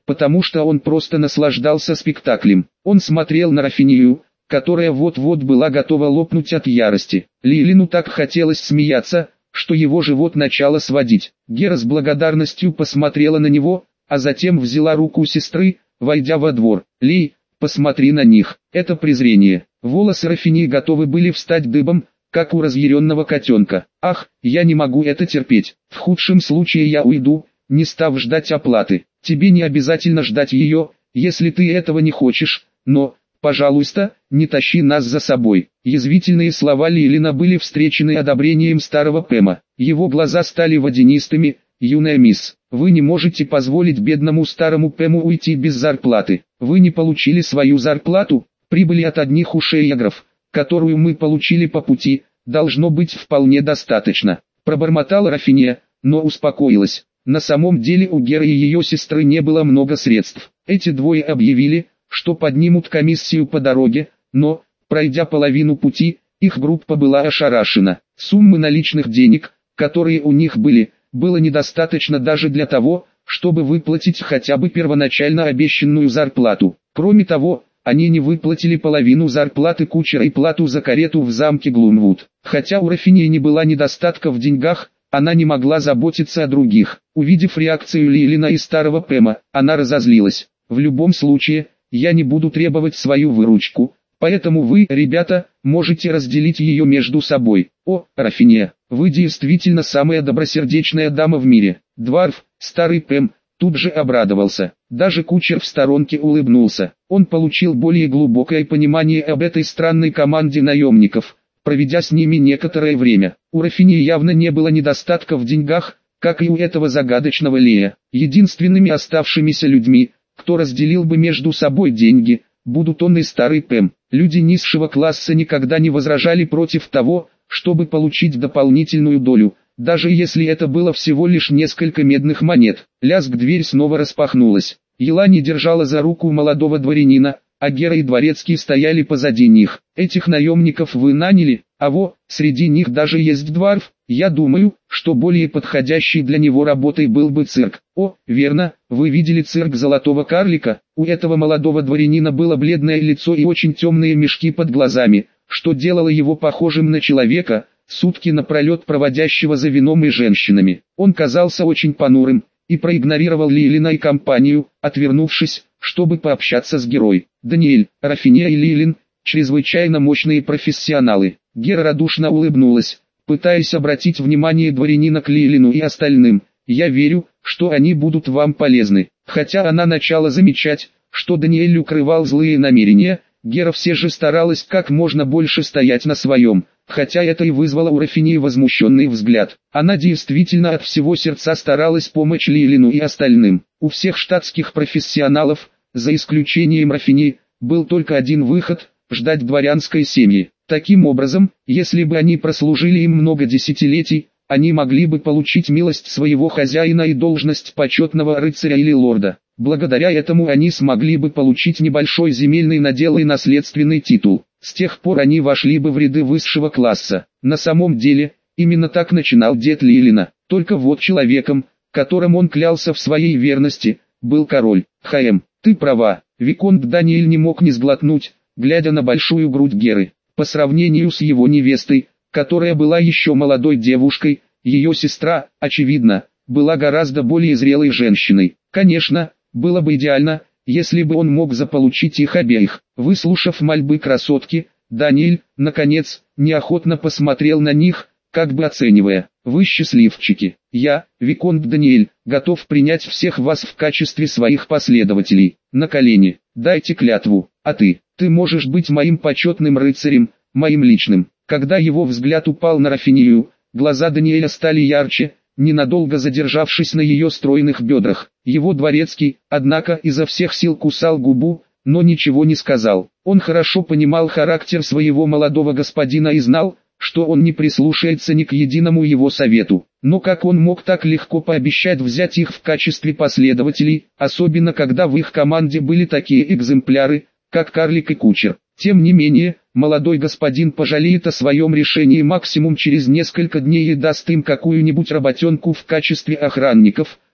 потому что он просто наслаждался спектаклем. Он смотрел на Рафинию, которая вот-вот была готова лопнуть от ярости. Лилину так хотелось смеяться, что его живот начало сводить. Гера с благодарностью посмотрела на него, а затем взяла руку сестры, войдя во двор. «Ли, посмотри на них, это презрение». Волосы Рафинии готовы были встать дыбом, как у разъяренного котенка. «Ах, я не могу это терпеть. В худшем случае я уйду, не став ждать оплаты. Тебе не обязательно ждать ее, если ты этого не хочешь, но, пожалуйста, не тащи нас за собой». Язвительные слова Лилина были встречены одобрением старого Пэма. Его глаза стали водянистыми. «Юная мисс, вы не можете позволить бедному старому Пэму уйти без зарплаты. Вы не получили свою зарплату, прибыли от одних ушей ягров, которую мы получили по пути, должно быть вполне достаточно». Пробормотала Рафиния, но успокоилась. На самом деле у Геры и ее сестры не было много средств. Эти двое объявили, что поднимут комиссию по дороге, но, пройдя половину пути, их группа была ошарашена. Суммы наличных денег, которые у них были, было недостаточно даже для того, чтобы выплатить хотя бы первоначально обещанную зарплату. Кроме того, они не выплатили половину зарплаты кучера и плату за карету в замке Глумвуд. Хотя у Рафинии не было недостатка в деньгах, она не могла заботиться о других. Увидев реакцию Лилина и старого Пэма, она разозлилась. «В любом случае, я не буду требовать свою выручку, поэтому вы, ребята, можете разделить ее между собой». «О, Рафиния, вы действительно самая добросердечная дама в мире». Дварф, старый Пэм, тут же обрадовался. Даже кучер в сторонке улыбнулся. Он получил более глубокое понимание об этой странной команде наемников, проведя с ними некоторое время. У Рафинии явно не было недостатка в деньгах, как и у этого загадочного Лея. Единственными оставшимися людьми, кто разделил бы между собой деньги, будут он и старый Пэм. Люди низшего класса никогда не возражали против того, чтобы получить дополнительную долю, даже если это было всего лишь несколько медных монет. Лязг, дверь снова распахнулась. Елани держала за руку молодого дворянина, а Гера и Дворецкий стояли позади них. «Этих наемников вы наняли, а во, среди них даже есть Дварф. Я думаю, что более подходящей для него работой был бы цирк». «О, верно, вы видели цирк Золотого Карлика?» У этого молодого дворянина было бледное лицо и очень темные мешки под глазами, что делало его похожим на человека, сутки напролет проводящего за вином и женщинами. Он казался очень понурым, и проигнорировал Лилина и компанию, отвернувшись, чтобы пообщаться с Герой. Даниэль, Рафиния и Лилин – чрезвычайно мощные профессионалы. Гера радушно улыбнулась, пытаясь обратить внимание дворянина к Лилину и остальным. «Я верю, что они будут вам полезны». Хотя она начала замечать, что Даниэль укрывал злые намерения, Гера все же старалась как можно больше стоять на своем, хотя это и вызвало у Рафинии возмущенный взгляд. Она действительно от всего сердца старалась помочь Лилину и остальным. У всех штатских профессионалов, за исключением Рафинии, был только один выход – ждать дворянской семьи. Таким образом, если бы они прослужили им много десятилетий, они могли бы получить милость своего хозяина и должность почетного рыцаря или лорда. Благодаря этому они смогли бы получить небольшой земельный надел и наследственный титул. С тех пор они вошли бы в ряды высшего класса. На самом деле, именно так начинал дед Лилина. Только вот человеком, которым он клялся в своей верности, был король. «Хаэм, ты права». Виконт Даниэль не мог не сглотнуть, глядя на большую грудь Геры. По сравнению с его невестой, которая была еще молодой девушкой, ее сестра, очевидно, была гораздо более зрелой женщиной. Конечно, было бы идеально, если бы он мог заполучить их обеих. Выслушав мольбы красотки, Даниэль, наконец, неохотно посмотрел на них, как бы оценивая. «Вы счастливчики. Я, Виконт Даниэль, готов принять всех вас в качестве своих последователей. На колени, дайте клятву. А ты, ты можешь быть моим почетным рыцарем, моим личным». Когда его взгляд упал на Рафинию, глаза Даниэля стали ярче, ненадолго задержавшись на ее стройных бедрах. Его дворецкий, однако, изо всех сил кусал губу, но ничего не сказал. Он хорошо понимал характер своего молодого господина и знал, что он не прислушается ни к единому его совету. Но как он мог так легко пообещать взять их в качестве последователей, особенно когда в их команде были такие экземпляры, как Карлик и Кучер. Тем не менее, молодой господин пожалеет о своем решении максимум через несколько дней и даст им какую-нибудь работенку в качестве охранников,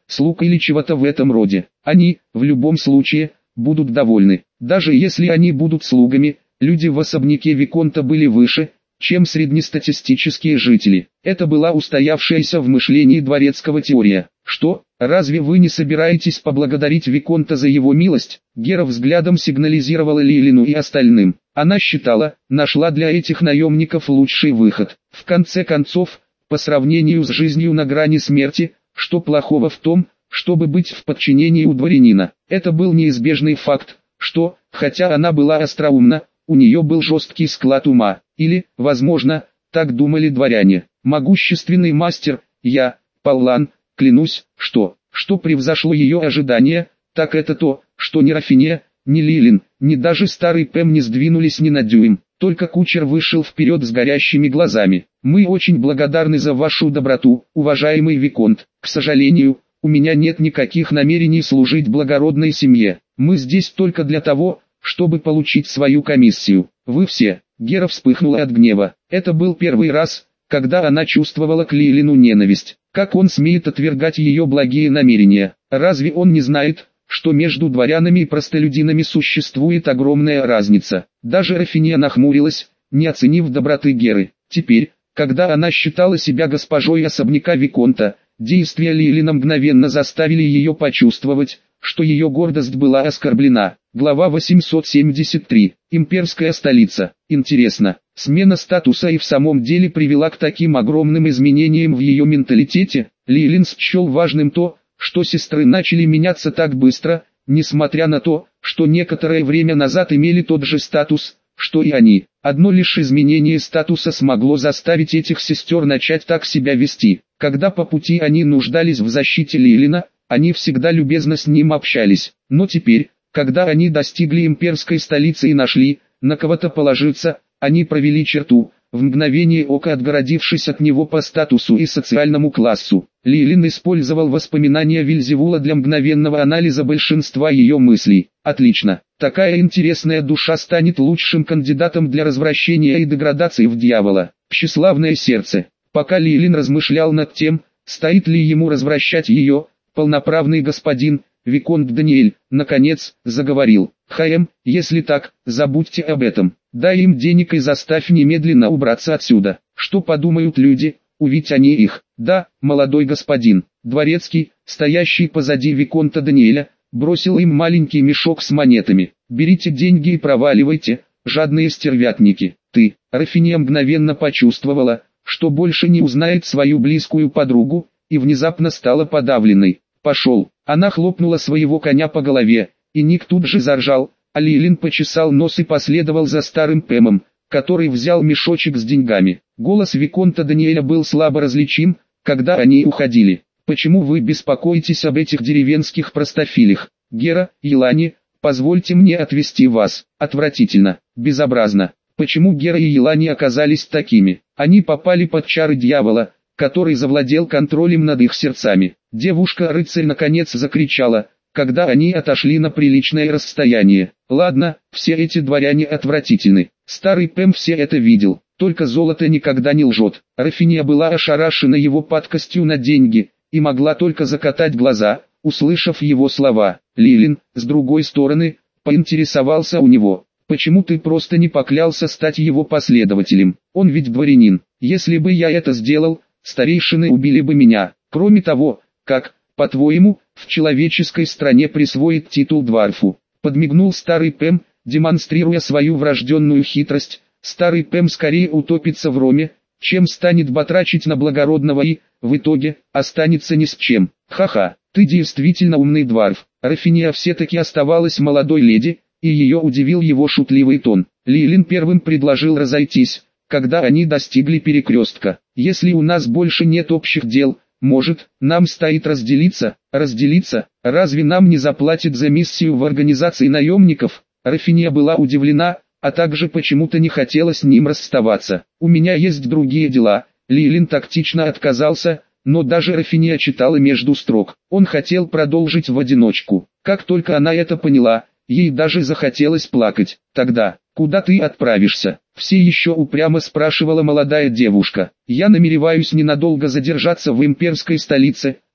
слуг или чего-то в этом роде. Они, в любом случае, будут довольны. Даже если они будут слугами, люди в особняке виконта были выше, чем среднестатистические жители. Это была устоявшаяся в мышлении дворецкого теория. Что, разве вы не собираетесь поблагодарить виконта за его милость? Гера взглядом сигнализировала Лилину и остальным. Она считала, нашла для этих наемников лучший выход. В конце концов, по сравнению с жизнью на грани смерти, что плохого в том, чтобы быть в подчинении у дворянина? Это был неизбежный факт, что, хотя она была остроумна, у нее был жесткий склад ума. Или, возможно, так думали дворяне. Могущественный мастер, я, Паллан, клянусь, что, что превзошло ее ожидания, так это то, что ни Рафиния, ни Лилин, ни даже старый Пэм не сдвинулись ни на дюйм. Только кучер вышел вперед с горящими глазами. Мы очень благодарны за вашу доброту, уважаемый виконт. К сожалению, у меня нет никаких намерений служить благородной семье. Мы здесь только для того, чтобы получить свою комиссию. Вы все. Гера вспыхнула от гнева. Это был первый раз, когда она чувствовала к Лилину ненависть. Как он смеет отвергать ее благие намерения? Разве он не знает, что между дворянами и простолюдинами существует огромная разница? Даже Рафиния нахмурилась, не оценив доброты Геры. Теперь, когда она считала себя госпожой особняка виконта, действия Лилина мгновенно заставили ее почувствовать, что ее гордость была оскорблена. Глава восемьсот семьдесят три. Имперская столица. Интересно, смена статуса и в самом деле привела к таким огромным изменениям в ее менталитете? Лилин счел важным то, что сестры начали меняться так быстро, несмотря на то, что некоторое время назад имели тот же статус, что и они. Одно лишь изменение статуса смогло заставить этих сестер начать так себя вести. Когда по пути они нуждались в защите Лилина, они всегда любезно с ним общались. Но теперь, когда они достигли имперской столицы и нашли, на кого-то положиться, они провели черту, в мгновение ока отгородившись от него по статусу и социальному классу. Лилин использовал воспоминания Вельзевула для мгновенного анализа большинства ее мыслей. Отлично, такая интересная душа станет лучшим кандидатом для развращения и деградации в дьявола. Тщеславное сердце. Пока Лилин размышлял над тем, стоит ли ему развращать ее, полноправный господин, виконт Даниэль, наконец, заговорил. «Хаэм, если так, забудьте об этом. Дай им денег и заставь немедленно убраться отсюда. Что подумают люди, увидь они их?» «Да, молодой господин». Дворецкий, стоящий позади виконта Даниэля, бросил им маленький мешок с монетами. «Берите деньги и проваливайте, жадные стервятники». «Ты». Рафиния мгновенно почувствовала, что больше не узнает свою близкую подругу, и внезапно стала подавленной. «Пошел». Она хлопнула своего коня по голове, и Ник тут же заржал, а Лилин почесал нос и последовал за старым Пэмом, который взял мешочек с деньгами. Голос виконта Даниэля был слабо различим, когда они уходили. «Почему вы беспокоитесь об этих деревенских простофилях? Гера, Елани, позвольте мне отвезти вас». Отвратительно, безобразно. Почему Гера и Елани оказались такими? Они попали под чары дьявола, который завладел контролем над их сердцами. Девушка-рыцарь наконец закричала, когда они отошли на приличное расстояние. «Ладно, все эти дворяне отвратительны. Старый Пэм все это видел, только золото никогда не лжет». Рафиния была ошарашена его падкостью на деньги, и могла только закатать глаза, услышав его слова. Лилин, с другой стороны, поинтересовался у него: «Почему ты просто не поклялся стать его последователем? Он ведь дворянин. Если бы я это сделал, старейшины убили бы меня. Кроме того, как, по-твоему, в человеческой стране присвоить титул дварфу?» Подмигнул старый Пэм, демонстрируя свою врожденную хитрость. Старый Пэм скорее утопится в роме, чем станет батрачить на благородного и, в итоге, останется ни с чем. «Ха-ха, ты действительно умный дварф». Рафиния все-таки оставалась молодой леди, и ее удивил его шутливый тон. Лилин первым предложил разойтись, когда они достигли перекрестка. «Если у нас больше нет общих дел, может, нам стоит разделиться?» «Разделиться? Разве нам не заплатят за миссию в организации наемников?» Рафиния была удивлена, а также почему-то не хотела с ним расставаться. «У меня есть другие дела». Лилин тактично отказался, но даже Рафиния читала между строк. Он хотел продолжить в одиночку. Как только она это поняла, ей даже захотелось плакать. «Тогда, куда ты отправишься?» Все еще упрямо спрашивала молодая девушка. «Я намереваюсь ненадолго задержаться в имперской столице»,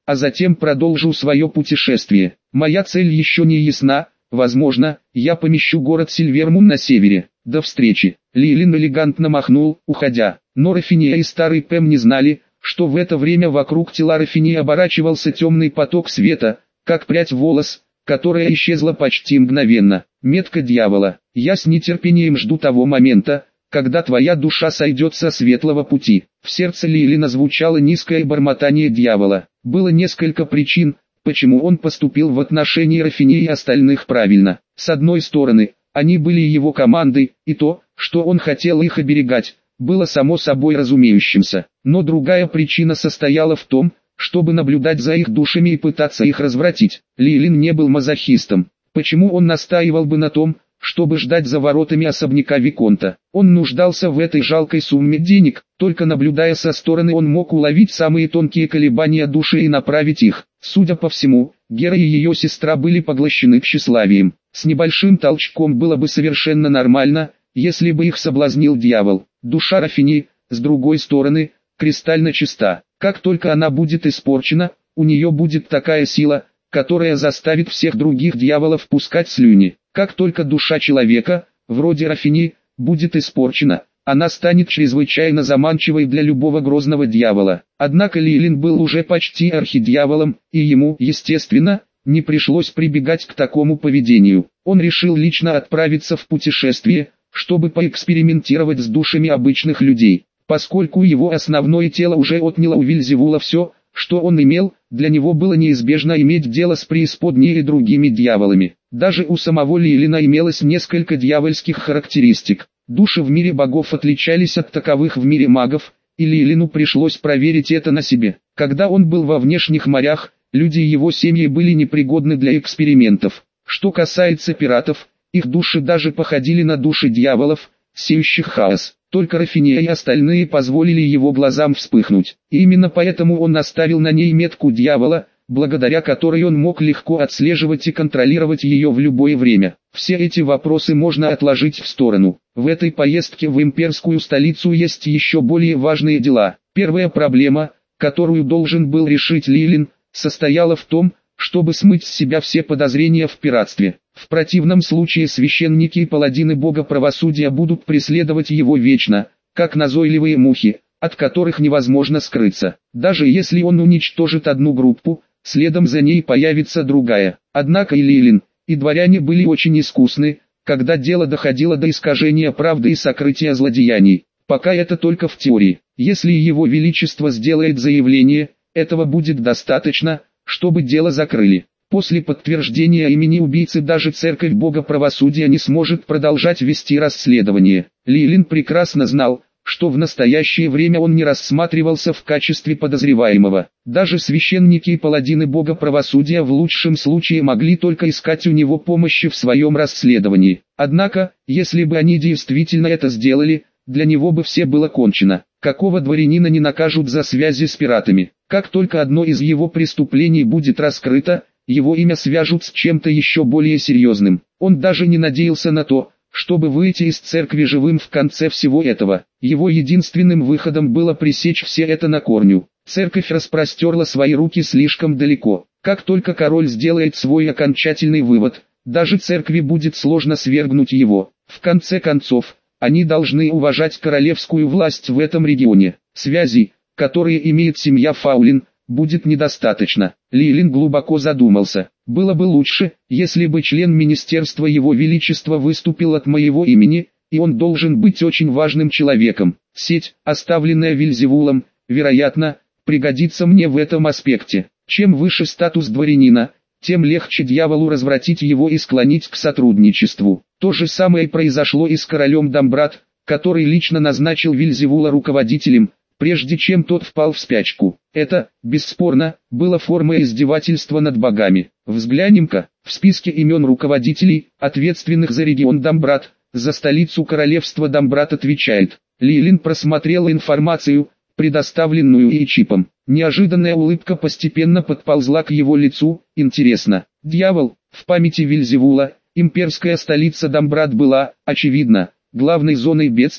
а затем продолжу свое путешествие. Моя цель еще не ясна, возможно, я помещу город Сильвермун на севере. До встречи. Лилин элегантно махнул, уходя, но Рафиния и старый Пэм не знали, что в это время вокруг тела Рафинии оборачивался темный поток света, как прядь волос, которая исчезла почти мгновенно. Метка дьявола. Я с нетерпением жду того момента, когда твоя душа сойдет со светлого пути. В сердце Лилина звучало низкое бормотание дьявола. Было несколько причин, почему он поступил в отношении Рафинии и остальных правильно. С одной стороны, они были его командой, и то, что он хотел их оберегать, было само собой разумеющимся. Но другая причина состояла в том, чтобы наблюдать за их душами и пытаться их развратить. Лилин не был мазохистом. Почему он настаивал бы на том, чтобы ждать за воротами особняка Виконта? Он нуждался в этой жалкой сумме денег, только наблюдая со стороны он мог уловить самые тонкие колебания души и направить их. Судя по всему, Гера и ее сестра были поглощены тщеславием. С небольшим толчком было бы совершенно нормально, если бы их соблазнил дьявол. Душа Рафини, с другой стороны, кристально чиста. Как только она будет испорчена, у нее будет такая сила, которая заставит всех других дьяволов пускать слюни. Как только душа человека, вроде Рафини, будет испорчена, она станет чрезвычайно заманчивой для любого грозного дьявола. Однако Лилин был уже почти архидьяволом, и ему, естественно, не пришлось прибегать к такому поведению. Он решил лично отправиться в путешествие, чтобы поэкспериментировать с душами обычных людей. Поскольку его основное тело уже отняло у Вельзевула все, что он имел, для него было неизбежно иметь дело с преисподней и другими дьяволами. Даже у самого Лилина имелось несколько дьявольских характеристик. Души в мире богов отличались от таковых в мире магов, и Лилину пришлось проверить это на себе. Когда он был во внешних морях, люди его семьи были непригодны для экспериментов. Что касается пиратов, их души даже походили на души дьяволов, сеющих хаос. Только Рафиния и остальные позволили его глазам вспыхнуть. И именно поэтому он оставил на ней метку дьявола, благодаря которой он мог легко отслеживать и контролировать ее в любое время. Все эти вопросы можно отложить в сторону. В этой поездке в имперскую столицу есть еще более важные дела. Первая проблема, которую должен был решить Лилин, состояла в том, чтобы смыть с себя все подозрения в пиратстве. В противном случае священники и паладины бога правосудия будут преследовать его вечно, как назойливые мухи, от которых невозможно скрыться. Даже если он уничтожит одну группу, следом за ней появится другая. Однако и Лилин, и дворяне были очень искусны, когда дело доходило до искажения правды и сокрытия злодеяний. Пока это только в теории. Если его величество сделает заявление, этого будет достаточно, чтобы дело закрыли. После подтверждения имени убийцы даже церковь бога правосудия не сможет продолжать вести расследование. Лилин прекрасно знал, что в настоящее время он не рассматривался в качестве подозреваемого. Даже священники и паладины бога правосудия в лучшем случае могли только искать у него помощи в своем расследовании. Однако, если бы они действительно это сделали, для него бы все было кончено. Какого дворянина не накажут за связи с пиратами? Как только одно из его преступлений будет раскрыто, его имя свяжут с чем-то еще более серьезным. Он даже не надеялся на то, чтобы выйти из церкви живым в конце всего этого. Его единственным выходом было пресечь все это на корню. Церковь распростерла свои руки слишком далеко. Как только король сделает свой окончательный вывод, даже церкви будет сложно свергнуть его. В конце концов, они должны уважать королевскую власть в этом регионе. Связи, которые имеет семья Фаулин, будет недостаточно. Лилин глубоко задумался. Было бы лучше, если бы член министерства его величества выступил от моего имени, и он должен быть очень важным человеком. Сеть, оставленная Вельзевулом, вероятно, пригодится мне в этом аспекте. Чем выше статус дворянина, тем легче дьяволу развратить его и склонить к сотрудничеству. То же самое произошло и с королем Дамбрат, который лично назначил Вельзевула руководителем, прежде чем тот впал в спячку. Это, бесспорно, было формой издевательства над богами. Взглянем-ка, в списке имен руководителей, ответственных за регион Дамбрат, за столицу королевства Дамбрат отвечает. Лилин просмотрел информацию, предоставленную Эйчипом. Неожиданная улыбка постепенно подползла к его лицу. Интересно, дьявол, в памяти Вельзевула, имперская столица Дамбрат была, очевидно, главной зоной бедствия,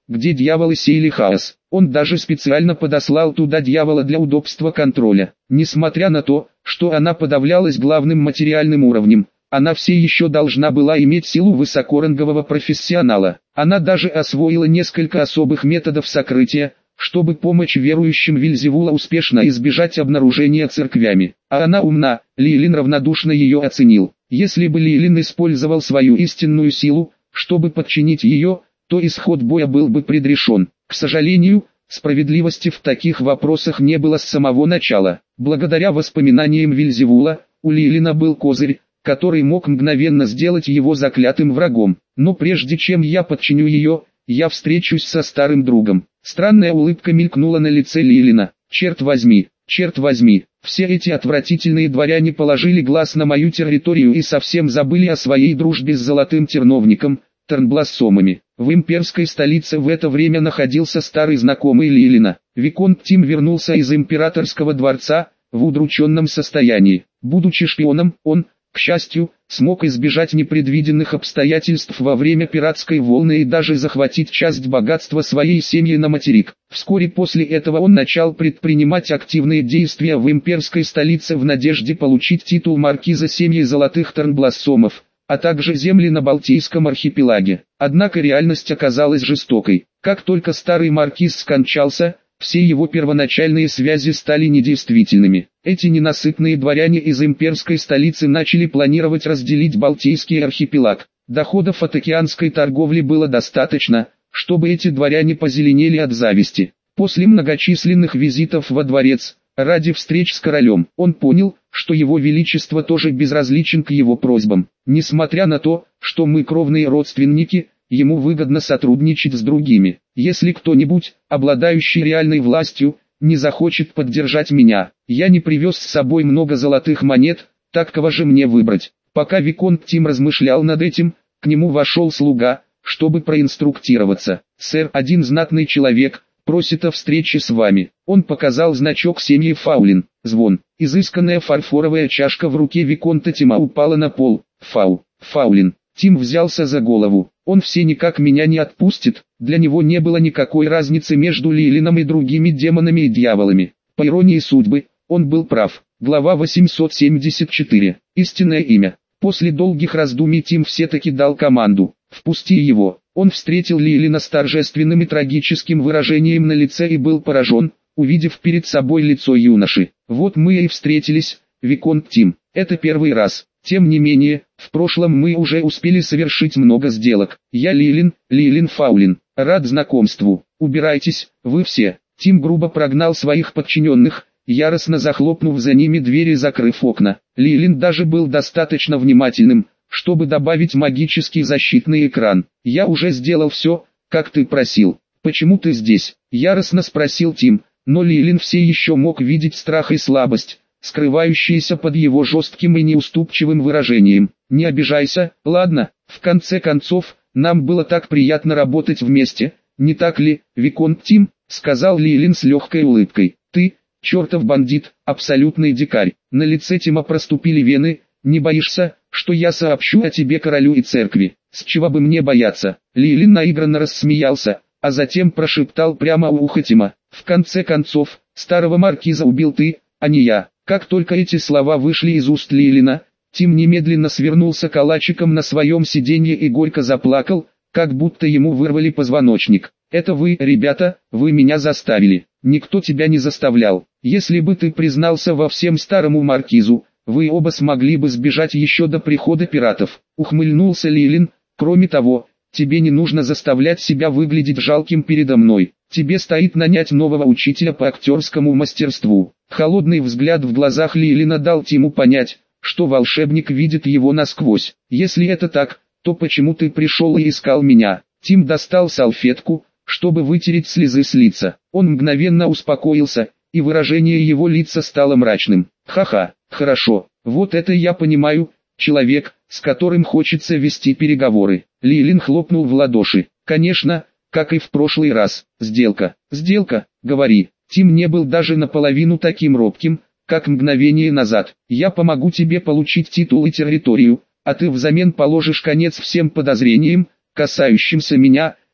где дьяволы сеяли хаос. Он даже специально подослал туда дьявола для удобства контроля. Несмотря на то, что она подавлялась главным материальным уровнем, она все еще должна была иметь силу высокорангового профессионала. Она даже освоила несколько особых методов сокрытия, чтобы помочь верующим Вельзевула успешно избежать обнаружения церквями. А она умна, Лилин равнодушно ее оценил. Если бы Лилин использовал свою истинную силу, чтобы подчинить ее, то исход боя был бы предрешен. К сожалению, справедливости в таких вопросах не было с самого начала. Благодаря воспоминаниям Вельзевула, у Лилина был козырь, который мог мгновенно сделать его заклятым врагом. Но прежде чем я подчиню ее, я встречусь со старым другом. Странная улыбка мелькнула на лице Лилина. Черт возьми, черт возьми, все эти отвратительные дворяне положили глаз на мою территорию и совсем забыли о своей дружбе с золотым терновником, Тарнблассомами. В имперской столице в это время находился старый знакомый Лилина. Виконт Тим вернулся из императорского дворца, в удрученном состоянии. Будучи шпионом, он, к счастью, смог избежать непредвиденных обстоятельств во время пиратской волны и даже захватить часть богатства своей семьи на материк. Вскоре после этого он начал предпринимать активные действия в имперской столице в надежде получить титул маркиза семьи золотых Тарнблассомов, а также земли на Балтийском архипелаге. Однако реальность оказалась жестокой. Как только старый маркиз скончался, все его первоначальные связи стали недействительными. Эти ненасытные дворяне из имперской столицы начали планировать разделить Балтийский архипелаг. Доходов от океанской торговли было достаточно, чтобы эти дворяне позеленели от зависти. После многочисленных визитов во дворец, ради встреч с королем, он понял, что его величество тоже безразличен к его просьбам. Несмотря на то, что мы кровные родственники, ему выгодно сотрудничать с другими. Если кто-нибудь, обладающий реальной властью, не захочет поддержать меня, я не привез с собой много золотых монет, так кого же мне выбрать? Пока Виконт Тим размышлял над этим, к нему вошел слуга, чтобы проинструктироваться. «Сэр, один знатный человек просит о встрече с вами». Он показал значок семьи Фаулин. Звон. Изысканная фарфоровая чашка в руке Виконта Тима упала на пол. «Фау, Фаулин». Тим взялся за голову. Он все никак меня не отпустит. Для него не было никакой разницы между Лилином и другими демонами и дьяволами. По иронии судьбы, он был прав. Глава восемьсот семьдесят четыре. Истинное имя. После долгих раздумий Тим все-таки дал команду. «Впусти его». Он встретил Лилина с торжественным и трагическим выражением на лице и был поражен, увидев перед собой лицо юноши. «Вот мы и встретились, Виконт Тим. Это первый раз. Тем не менее, в прошлом мы уже успели совершить много сделок. Я Лилин, Лилин Фаулин. Рад знакомству. Убирайтесь, вы все». Тим грубо прогнал своих подчиненных, яростно захлопнув за ними двери и закрыв окна. Лилин даже был достаточно внимательным, чтобы добавить магический защитный экран. «Я уже сделал все, как ты просил. Почему ты здесь?» — яростно спросил Тим, но Лилин все еще мог видеть страх и слабость, скрывающиеся под его жестким и неуступчивым выражением. «Не обижайся, ладно? В конце концов, нам было так приятно работать вместе, не так ли, Виконт Тим?» — сказал Лилин с легкой улыбкой. «Ты, чертов бандит, абсолютный дикарь». На лице Тима проступили вены. «Не боишься, что я сообщу о тебе королю и церкви?» «С чего бы мне бояться?» Лилин наигранно рассмеялся, а затем прошептал прямо у уха Тима. «В конце концов, старого маркиза убил ты, а не я». Как только эти слова вышли из уст Лилина, Тим немедленно свернулся калачиком на своем сиденье и горько заплакал, как будто ему вырвали позвоночник. «Это вы, ребята, вы меня заставили. Никто тебя не заставлял. Если бы ты признался во всем старому маркизу, вы оба смогли бы сбежать еще до прихода пиратов», — ухмыльнулся Лилин. «Кроме того, тебе не нужно заставлять себя выглядеть жалким передо мной. Тебе стоит нанять нового учителя по актерскому мастерству». Холодный взгляд в глазах Лилина дал Тиму понять, что волшебник видит его насквозь. «Если это так, то почему ты пришел и искал меня?» Тим достал салфетку, чтобы вытереть слезы с лица. Он мгновенно успокоился, и выражение его лица стало мрачным. «Ха-ха, хорошо, вот это я понимаю, человек, с которым хочется вести переговоры». Лилин хлопнул в ладоши. «Конечно, как и в прошлый раз. Сделка, сделка, говори». Тим не был даже наполовину таким робким, как мгновение назад. «Я помогу тебе получить титул и территорию, а ты взамен положишь конец всем подозрениям, касающимся меня,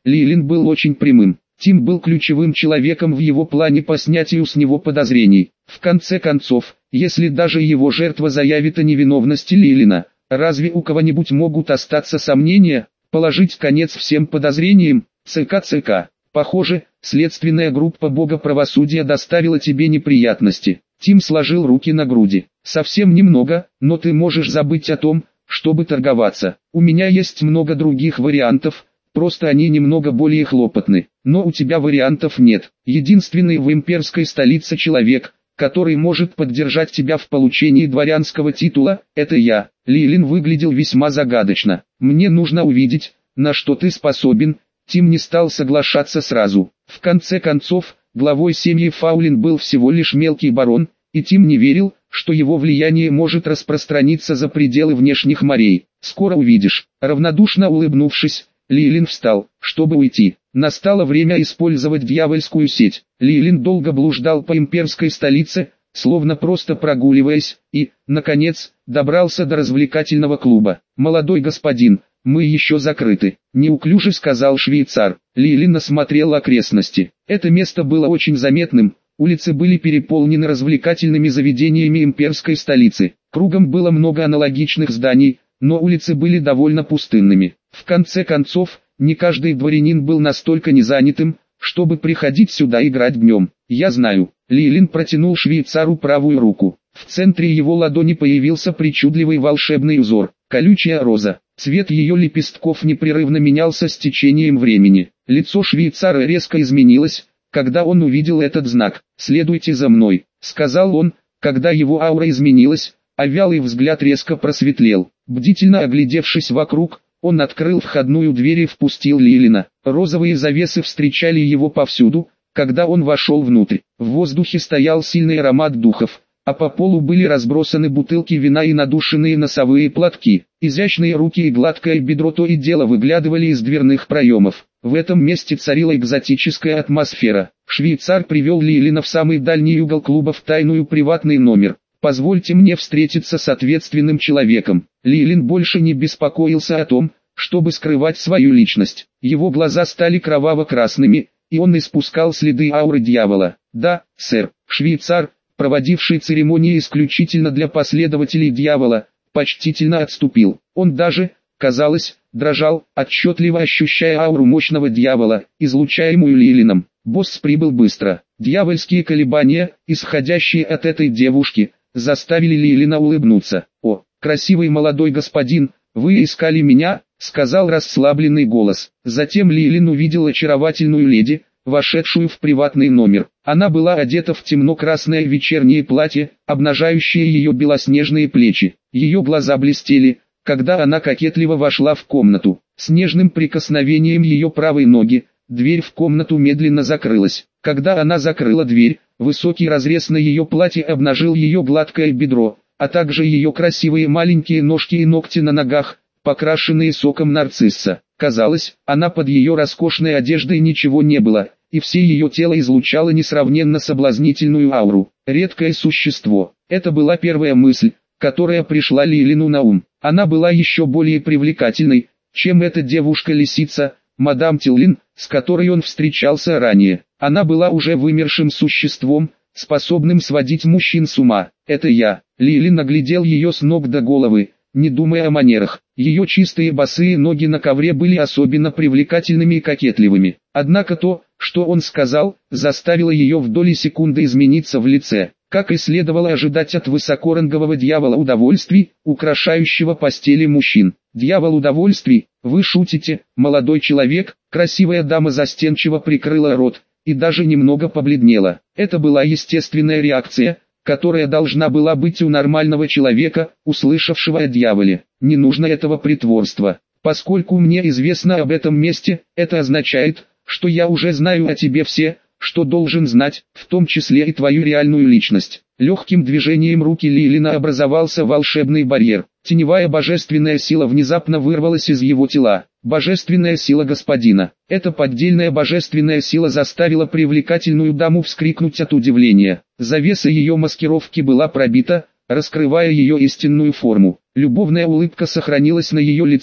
Лилин был очень прямым. Тим был ключевым человеком в его плане по снятию с него подозрений. В конце концов, если даже его жертва заявит о невиновности Лилина, разве у кого-нибудь могут остаться сомнения? Положить конец всем подозрениям? ЦК ЦК. Похоже, следственная группа Бога правосудия доставила тебе неприятности. Тим сложил руки на груди. Совсем немного, но ты можешь забыть о том, чтобы торговаться. У меня есть много других вариантов, просто они немного более хлопотны. Но у тебя вариантов нет. Единственный в имперской столице человек, который может поддержать тебя в получении дворянского титула, это я. Лилин выглядел весьма загадочно. Мне нужно увидеть, на что ты способен. Тим не стал соглашаться сразу. В конце концов, главой семьи Фаулин был всего лишь мелкий барон, и Тим не верил, что его влияние может распространиться за пределы внешних морей. «Скоро увидишь». Равнодушно улыбнувшись, Лилин встал, чтобы уйти. Настало время использовать дьявольскую сеть. Лилин долго блуждал по имперской столице, словно просто прогуливаясь, и, наконец, добрался до развлекательного клуба. «Молодой господин, мы еще закрыты», — неуклюже сказал швейцар. Лилин осмотрел окрестности. Это место было очень заметным. Улицы были переполнены развлекательными заведениями имперской столицы. Кругом было много аналогичных зданий, но улицы были довольно пустынными. В конце концов, не каждый дворянин был настолько незанятым, чтобы приходить сюда играть днем. «Я знаю». Лилин протянул швейцару правую руку. В центре его ладони появился причудливый волшебный узор. Колючая роза. Цвет ее лепестков непрерывно менялся с течением времени. Лицо швейцара резко изменилось, когда он увидел этот знак. «Следуйте за мной», — сказал он, когда его аура изменилась, а вялый взгляд резко просветлел. Бдительно оглядевшись вокруг, он открыл входную дверь и впустил Лилина. Розовые завесы встречали его повсюду, когда он вошел внутрь. В воздухе стоял сильный аромат духов, а по полу были разбросаны бутылки вина и надушенные носовые платки. Изящные руки и гладкое бедро то и дело выглядывали из дверных проемов. В этом месте царила экзотическая атмосфера. Швейцар привел Лилина в самый дальний угол клуба в тайную приватный номер. «Позвольте мне встретиться с ответственным человеком». Лилин больше не беспокоился о том, чтобы скрывать свою личность. Его глаза стали кроваво-красными, и он испускал следы ауры дьявола. «Да, сэр». Швейцар, проводивший церемонии исключительно для последователей дьявола, почтительно отступил. Он даже, казалось, дрожал, отчетливо ощущая ауру мощного дьявола, излучаемую Лилином. Босс прибыл быстро. Дьявольские колебания, исходящие от этой девушки, заставили Лилина улыбнуться. «О, красивый молодой господин, вы искали меня», — сказал расслабленный голос. Затем Лилин увидел очаровательную леди, вошедшую в приватный номер. Она была одета в темно-красное вечернее платье, обнажающее ее белоснежные плечи. Ее глаза блестели, когда она кокетливо вошла в комнату. С нежным прикосновением ее правой ноги, дверь в комнату медленно закрылась. Когда она закрыла дверь, высокий разрез на ее платье обнажил ее гладкое бедро, а также ее красивые маленькие ножки и ногти на ногах, покрашенные соком нарцисса. Казалось, она под ее роскошной одеждой ничего не было, и все ее тело излучало несравненно соблазнительную ауру. Редкое существо. Это была первая мысль, которая пришла Лилину на ум. Она была еще более привлекательной, чем эта девушка-лисица, мадам Тиллин, с которой он встречался ранее. Она была уже вымершим существом, способным сводить мужчин с ума. «Это я». Лилин оглядел ее с ног до головы, не думая о манерах. Ее чистые босые ноги на ковре были особенно привлекательными и кокетливыми. Однако то, что он сказал, заставило ее в доли секунды измениться в лице. Как и следовало ожидать от высокорангового дьявола удовольствий, украшающего постели мужчин. «Дьявол удовольствий, вы шутите, молодой человек?» Красивая дама застенчиво прикрыла рот и даже немного побледнела. Это была естественная реакция, которая должна была быть у нормального человека, услышавшего о дьяволе. Не нужно этого притворства. Поскольку мне известно об этом месте, это означает, что я уже знаю о тебе все, что должен знать, в том числе и твою реальную личность. Легким движением руки Лилина образовался волшебный барьер. Теневая божественная сила внезапно вырвалась из его тела. Божественная сила господина. Эта поддельная божественная сила заставила привлекательную даму вскрикнуть от удивления. Завеса ее маскировки была пробита, раскрывая ее истинную форму. Любовная улыбка сохранилась на ее лице,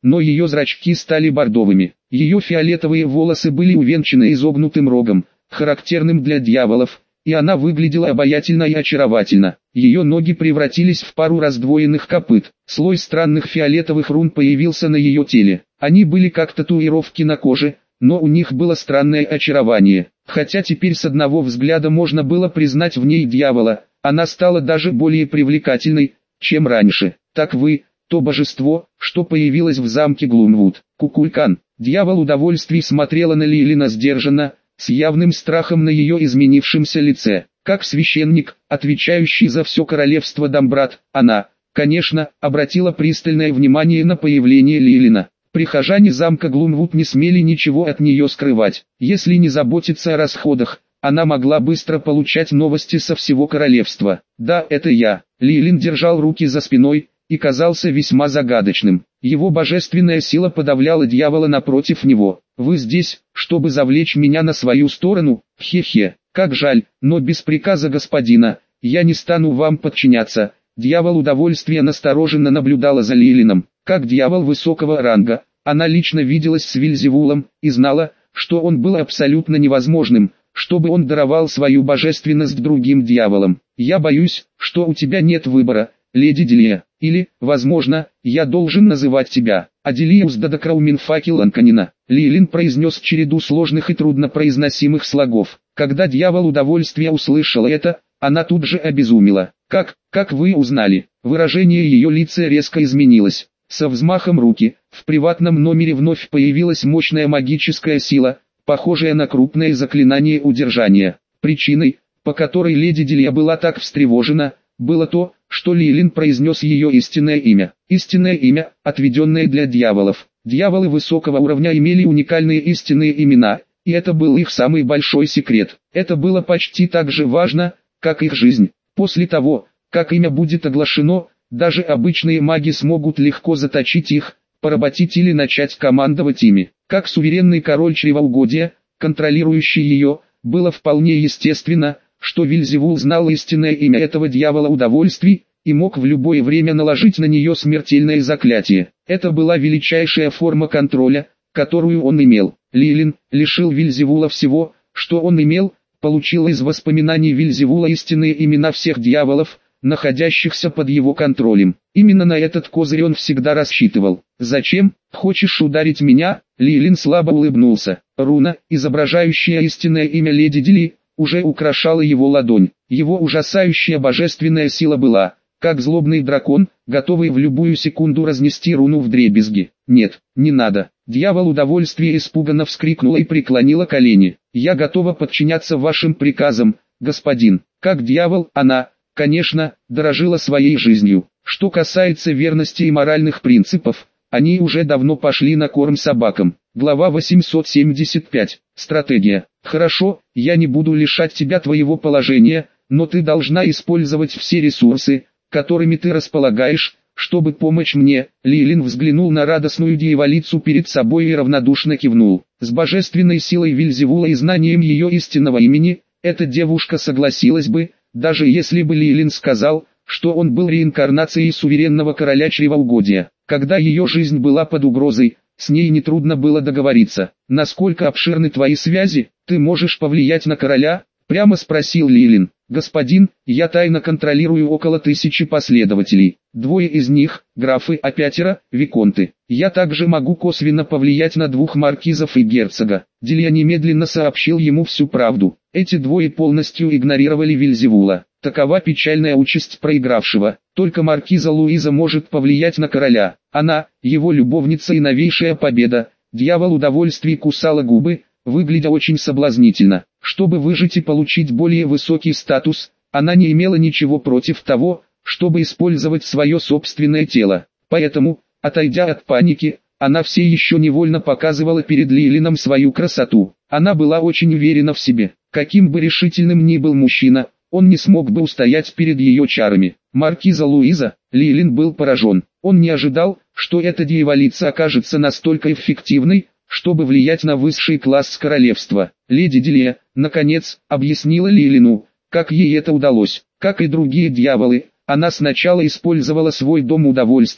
но ее зрачки стали бордовыми. Ее фиолетовые волосы были увенчаны изогнутым рогом, характерным для дьяволов, и она выглядела обаятельно и очаровательно. Ее ноги превратились в пару раздвоенных копыт. Слой странных фиолетовых рун появился на ее теле. Они были как татуировки на коже, но у них было странное очарование. Хотя теперь с одного взгляда можно было признать в ней дьявола, она стала даже более привлекательной, чем раньше. Так вы, то божество, что появилось в замке Глунвуд. Кукулькан. Дьявол удовольствий смотрела на Лилина сдержанно, с явным страхом на ее изменившемся лице. Как священник, отвечающий за все королевство Дамбрат, она, конечно, обратила пристальное внимание на появление Лилина. Прихожане замка Глунвуд не смели ничего от нее скрывать. Если не заботиться о расходах, она могла быстро получать новости со всего королевства. «Да, это я». Лилин держал руки за спиной и казался весьма загадочным. Его божественная сила подавляла дьявола напротив него. «Вы здесь, чтобы завлечь меня на свою сторону? Хе-хе, как жаль, но без приказа господина, я не стану вам подчиняться». Дьявол удовольствия настороженно наблюдала за Лилином. Как дьявол высокого ранга, она лично виделась с Вельзевулом и знала, что он был абсолютно невозможным, чтобы он даровал свою божественность другим дьяволам. «Я боюсь, что у тебя нет выбора, леди Делия, или, возможно, я должен называть тебя Аделиус Дадакрауминфакел Анканина». Лилин произнес череду сложных и труднопроизносимых слогов. Когда дьявол удовольствия услышала это, она тут же обезумела. «Как, как вы узнали?» Выражение ее лица резко изменилось. Со взмахом руки, в приватном номере вновь появилась мощная магическая сила, похожая на крупное заклинание удержания. Причиной, по которой леди Делия была так встревожена, было то, что Лилин произнес ее истинное имя. Истинное имя, отведенное для дьяволов. Дьяволы высокого уровня имели уникальные истинные имена, и это был их самый большой секрет. Это было почти так же важно, как их жизнь. После того, как имя будет оглашено, даже обычные маги смогут легко заточить их, поработить или начать командовать ими. Как суверенный король чревоугодия, контролирующий ее, было вполне естественно, что Вельзевул знал истинное имя этого дьявола удовольствий, и мог в любое время наложить на нее смертельное заклятие. Это была величайшая форма контроля, которую он имел. Лилин лишил Вельзевула всего, что он имел, получил из воспоминаний Вельзевула истинные имена всех дьяволов, находящихся под его контролем. Именно на этот козырь он всегда рассчитывал. «Зачем? Хочешь ударить меня?» Лилин слабо улыбнулся. Руна, изображающая истинное имя леди Дили, уже украшала его ладонь. Его ужасающая божественная сила была, как злобный дракон, готовый в любую секунду разнести руну вдребезги. «Нет, не надо». Дьявол удовольствия испуганно вскрикнула и преклонила колени. «Я готова подчиняться вашим приказам, господин». Как дьявол, она, конечно, дорожила своей жизнью. Что касается верности и моральных принципов, они уже давно пошли на корм собакам. Глава восемьсот семьдесят пять. Стратегия. «Хорошо, я не буду лишать тебя твоего положения, но ты должна использовать все ресурсы, которыми ты располагаешь, чтобы помочь мне». Лилин взглянул на радостную дьяволицу перед собой и равнодушно кивнул. С божественной силой Вельзевула и знанием ее истинного имени, эта девушка согласилась бы, даже если бы Лилин сказал, что он был реинкарнацией суверенного короля чревоугодия. Когда ее жизнь была под угрозой, с ней нетрудно было договориться. «Насколько обширны твои связи? Ты можешь повлиять на короля?» — прямо спросил Лилин. «Господин, я тайно контролирую около тысячи последователей. Двое из них — графы, а пятеро — виконты. Я также могу косвенно повлиять на двух маркизов и герцога». Делия немедленно сообщил ему всю правду. Эти двое полностью игнорировали Вельзевула. Такова печальная участь проигравшего. Только маркиза Луиза может повлиять на короля. Она, его любовница и новейшая победа. Дьявол удовольствий кусала губы, выглядя очень соблазнительно. Чтобы выжить и получить более высокий статус, она не имела ничего против того, чтобы использовать свое собственное тело. Поэтому, отойдя от паники, она все еще невольно показывала перед Лилином свою красоту. Она была очень уверена в себе. Каким бы решительным ни был мужчина, он не смог бы устоять перед ее чарами. Маркиза Луиза, Лилин был поражен. Он не ожидал, что эта дьяволица окажется настолько эффективной, чтобы влиять на высший класс королевства. Леди Делия, наконец, объяснила Лилину, как ей это удалось. Как и другие дьяволы, она сначала использовала свой дом удовольствий,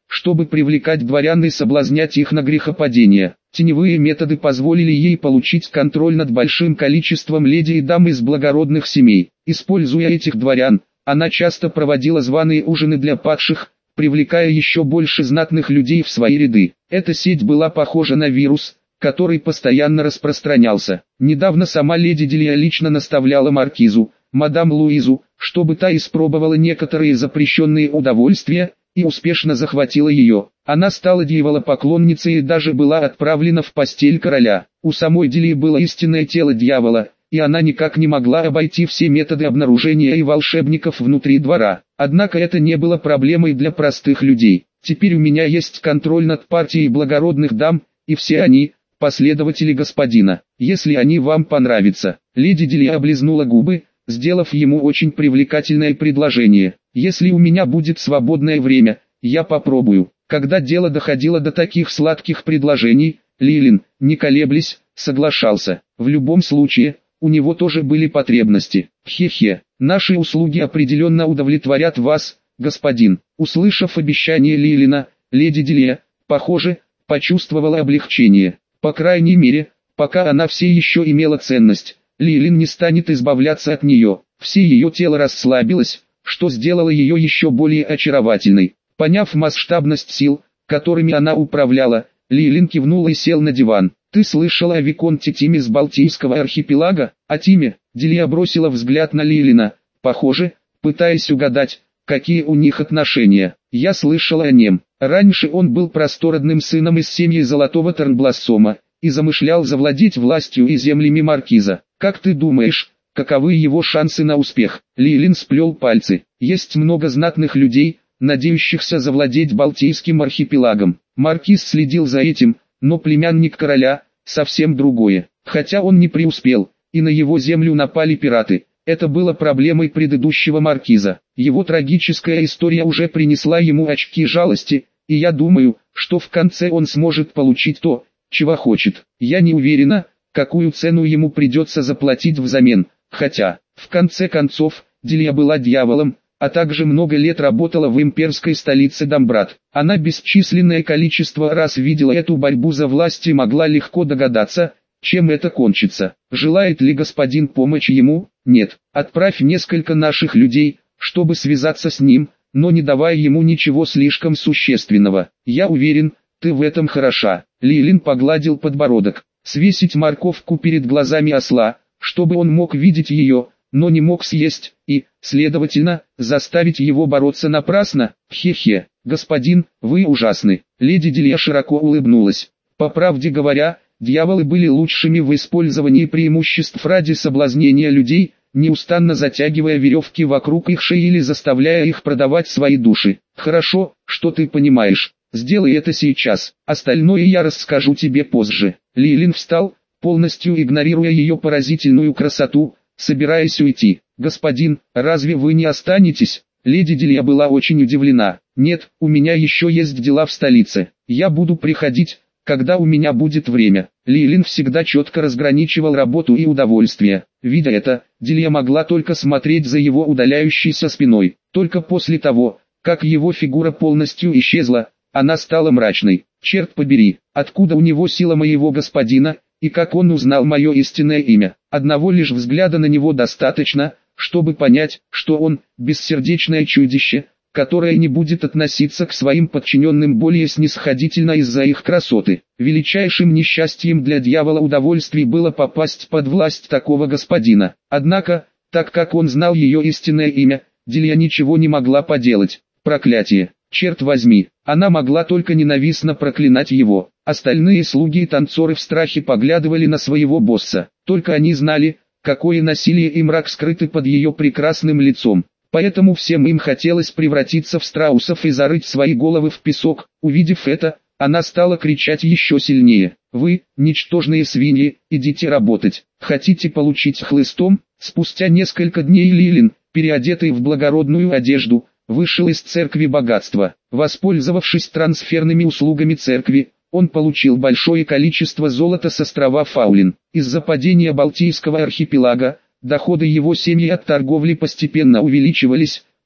чтобы привлекать дворян и соблазнять их на грехопадение. Теневые методы позволили ей получить контроль над большим количеством леди и дам из благородных семей. Используя этих дворян, она часто проводила званые ужины для падших, привлекая еще больше знатных людей в свои ряды. Эта сеть была похожа на вирус, который постоянно распространялся. Недавно сама леди Делия лично наставляла маркизу, мадам Луизу, чтобы та испробовала некоторые запрещенные удовольствия, и успешно захватила ее. Она стала дьяволопоклонницей и даже была отправлена в постель короля. У самой Делии было истинное тело дьявола, и она никак не могла обойти все методы обнаружения и волшебников внутри двора. Однако это не было проблемой для простых людей. Теперь у меня есть контроль над партией благородных дам, и все они – последователи господина. Если они вам понравятся. Леди Делия облизнула губы, сделав ему очень привлекательное предложение. Если у меня будет свободное время, я попробую. Когда дело доходило до таких сладких предложений, Лилин, не колеблясь, соглашался. В любом случае, у него тоже были потребности. Хе-хе, наши услуги определенно удовлетворят вас, господин. Услышав обещание Лилина, леди Делия, похоже, почувствовала облегчение. По крайней мере, пока она все еще имела ценность, Лилин не станет избавляться от нее. Все ее тело расслабилось, что сделало ее еще более очаровательной. Поняв масштабность сил, которыми она управляла, Лилин кивнул и сел на диван. «Ты слышала о виконте Тиме с Балтийского архипелага?» «О Тиме?» Делия бросила взгляд на Лилина, похоже, пытаясь угадать, какие у них отношения. «Я слышала о нем. Раньше он был простородным сыном из семьи Золотого Тарнблассома и замышлял завладеть властью и землями маркиза. Как ты думаешь, каковы его шансы на успех?» Лилин сплел пальцы. «Есть много знатных людей, надеющихся завладеть Балтийским архипелагом. Маркиз следил за этим, но племянник короля – совсем другое. Хотя он не преуспел, и на его землю напали пираты. Это было проблемой предыдущего маркиза. Его трагическая история уже принесла ему очки жалости, и я думаю, что в конце он сможет получить то, чего хочет. Я не уверена, какую цену ему придется заплатить взамен, хотя, в конце концов, Делия была дьяволом, а также много лет работала в имперской столице Дамбрат. Она бесчисленное количество раз видела эту борьбу за власть и могла легко догадаться, чем это кончится. Желает ли господин помочь ему? Нет. Отправь несколько наших людей, чтобы связаться с ним, но не давай ему ничего слишком существенного. Я уверен, ты в этом хороша. Лилин погладил подбородок. Свесить морковку перед глазами осла, чтобы он мог видеть ее, но не мог съесть, и, следовательно, заставить его бороться напрасно? Хе-хе, господин, вы ужасны. Леди Делия широко улыбнулась. По правде говоря, дьяволы были лучшими в использовании преимуществ ради соблазнения людей, неустанно затягивая веревки вокруг их шеи или заставляя их продавать свои души. Хорошо, что ты понимаешь. Сделай это сейчас, остальное я расскажу тебе позже. Лилин встал, полностью игнорируя ее поразительную красоту, собираясь уйти. «Господин, разве вы не останетесь?» Леди Делия была очень удивлена. «Нет, у меня еще есть дела в столице. Я буду приходить, когда у меня будет время». Лилин всегда четко разграничивал работу и удовольствие. Видя это, Делия могла только смотреть за его удаляющейся спиной. Только после того, как его фигура полностью исчезла, она стала мрачной. «Черт побери, откуда у него сила моего господина, и как он узнал мое истинное имя?» Одного лишь взгляда на него достаточно, чтобы понять, что он – бессердечное чудище, которое не будет относиться к своим подчиненным более снисходительно из-за их красоты. Величайшим несчастьем для дьявола удовольствий было попасть под власть такого господина. Однако, так как он знал ее истинное имя, Делия ничего не могла поделать. Проклятие! Черт возьми, она могла только ненавистно проклинать его. Остальные слуги и танцоры в страхе поглядывали на своего босса. Только они знали, какое насилие и мрак скрыты под ее прекрасным лицом. Поэтому всем им хотелось превратиться в страусов и зарыть свои головы в песок. Увидев это, она стала кричать еще сильнее. «Вы, ничтожные свиньи, идите работать. Хотите получить хлыстом?» Спустя несколько дней Лилин, переодетый в благородную одежду, вышел из церкви богатства. Воспользовавшись трансферными услугами церкви, он получил большое количество золота с острова Фаулин. Из-за падения Балтийского архипелага, доходы его семьи от торговли постепенно увеличивались,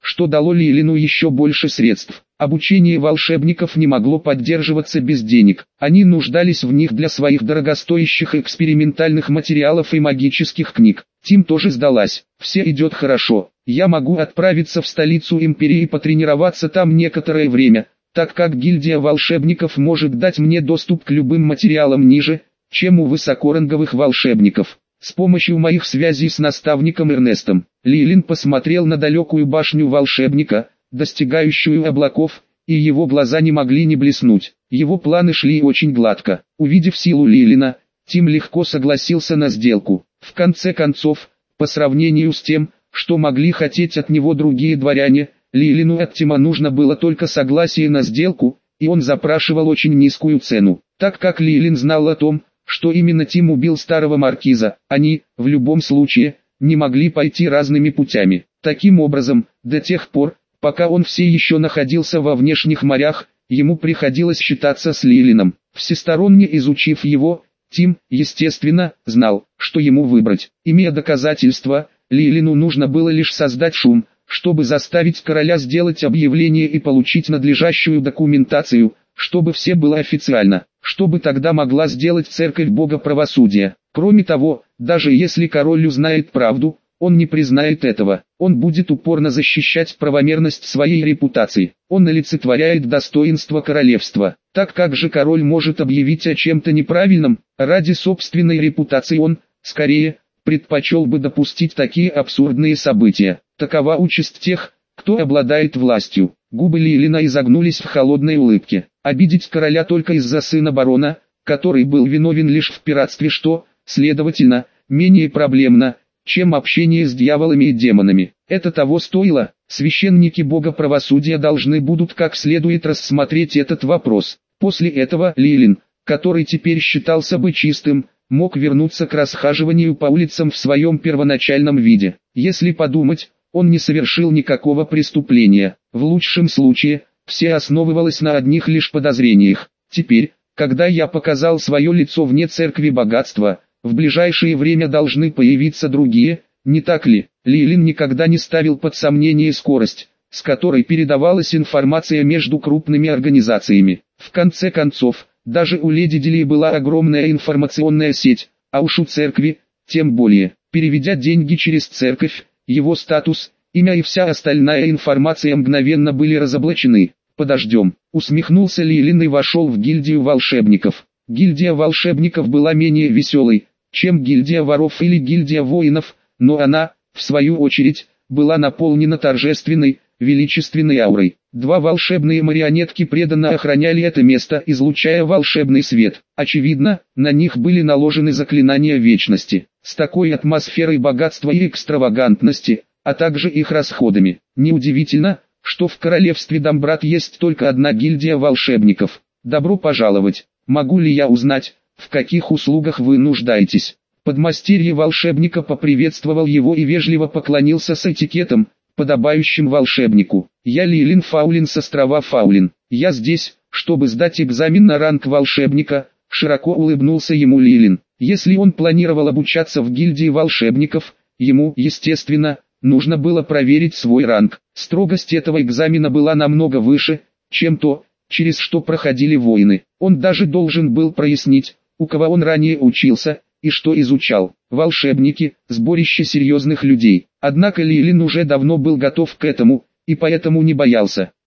что дало Лилину еще больше средств. Обучение волшебников не могло поддерживаться без денег. Они нуждались в них для своих дорогостоящих экспериментальных материалов и магических книг. Тим тоже сдалась. Все идет хорошо. Я могу отправиться в столицу империи и потренироваться там некоторое время, так как гильдия волшебников может дать мне доступ к любым материалам ниже, чем у высокоранговых волшебников. С помощью моих связей с наставником Эрнестом, Лилин посмотрел на далекую башню волшебника, достигающую облаков, и его глаза не могли не блеснуть. Его планы шли очень гладко. Увидев силу Лилина, Тим легко согласился на сделку. В конце концов, по сравнению с тем, что могли хотеть от него другие дворяне, Лилину от Тима нужно было только согласие на сделку, и он запрашивал очень низкую цену. Так как Лилин знал о том, что именно Тим убил старого маркиза, они, в любом случае, не могли пойти разными путями. Таким образом, до тех пор, пока он все еще находился во внешних морях, ему приходилось считаться с Лилином. Всесторонне изучив его, Тим, естественно, знал, что ему выбрать. Имея доказательства, Лилину нужно было лишь создать шум, чтобы заставить короля сделать объявление и получить надлежащую документацию, чтобы все было официально, чтобы тогда могла сделать церковь бога правосудия. Кроме того, даже если король узнает правду, он не признает этого, он будет упорно защищать правомерность своей репутации. Он олицетворяет достоинство королевства. Так как же король может объявить о чем-то неправильном, ради собственной репутации он, скорее, предпочел бы допустить такие абсурдные события. Такова участь тех, кто обладает властью. Губы Лилина изогнулись в холодной улыбке. Обидеть короля только из-за сына барона, который был виновен лишь в пиратстве, что, следовательно, менее проблемно, чем общение с дьяволами и демонами. Это того стоило. Священники бога правосудия должны будут как следует рассмотреть этот вопрос. После этого Лилин, который теперь считался бы чистым, мог вернуться к расхаживанию по улицам в своем первоначальном виде. Если подумать, он не совершил никакого преступления. В лучшем случае, все основывалось на одних лишь подозрениях. Теперь, когда я показал свое лицо вне церкви богатства, в ближайшее время должны появиться другие, не так ли? Лилин никогда не ставил под сомнение скорость, с которой передавалась информация между крупными организациями. В конце концов, даже у леди Дили была огромная информационная сеть, а уж у церкви, тем более. Переведя деньги через церковь, его статус, имя и вся остальная информация мгновенно были разоблачены. «Подождем», усмехнулся Лилин и вошел в гильдию волшебников. Гильдия волшебников была менее веселой, чем гильдия воров или гильдия воинов, но она, в свою очередь, была наполнена торжественной, величественной аурой. Два волшебные марионетки преданно охраняли это место, излучая волшебный свет. Очевидно, на них были наложены заклинания вечности. С такой атмосферой богатства и экстравагантности, а также их расходами. Неудивительно, что в королевстве Дамбрат есть только одна гильдия волшебников. Добро пожаловать. Могу ли я узнать, в каких услугах вы нуждаетесь? Подмастерье волшебника поприветствовал его и вежливо поклонился с этикетом, подобающим волшебнику. «Я Лилин Фаулин с острова Фаулин. Я здесь, чтобы сдать экзамен на ранг волшебника», широко улыбнулся ему Лилин. Если он планировал обучаться в гильдии волшебников, ему, естественно, нужно было проверить свой ранг. Строгость этого экзамена была намного выше, чем то, через что проходили воины. Он даже должен был прояснить, у кого он ранее учился, и что изучал. Волшебники – сборище серьезных людей. Однако Лилин уже давно был готов к этому, и поэтому не боялся.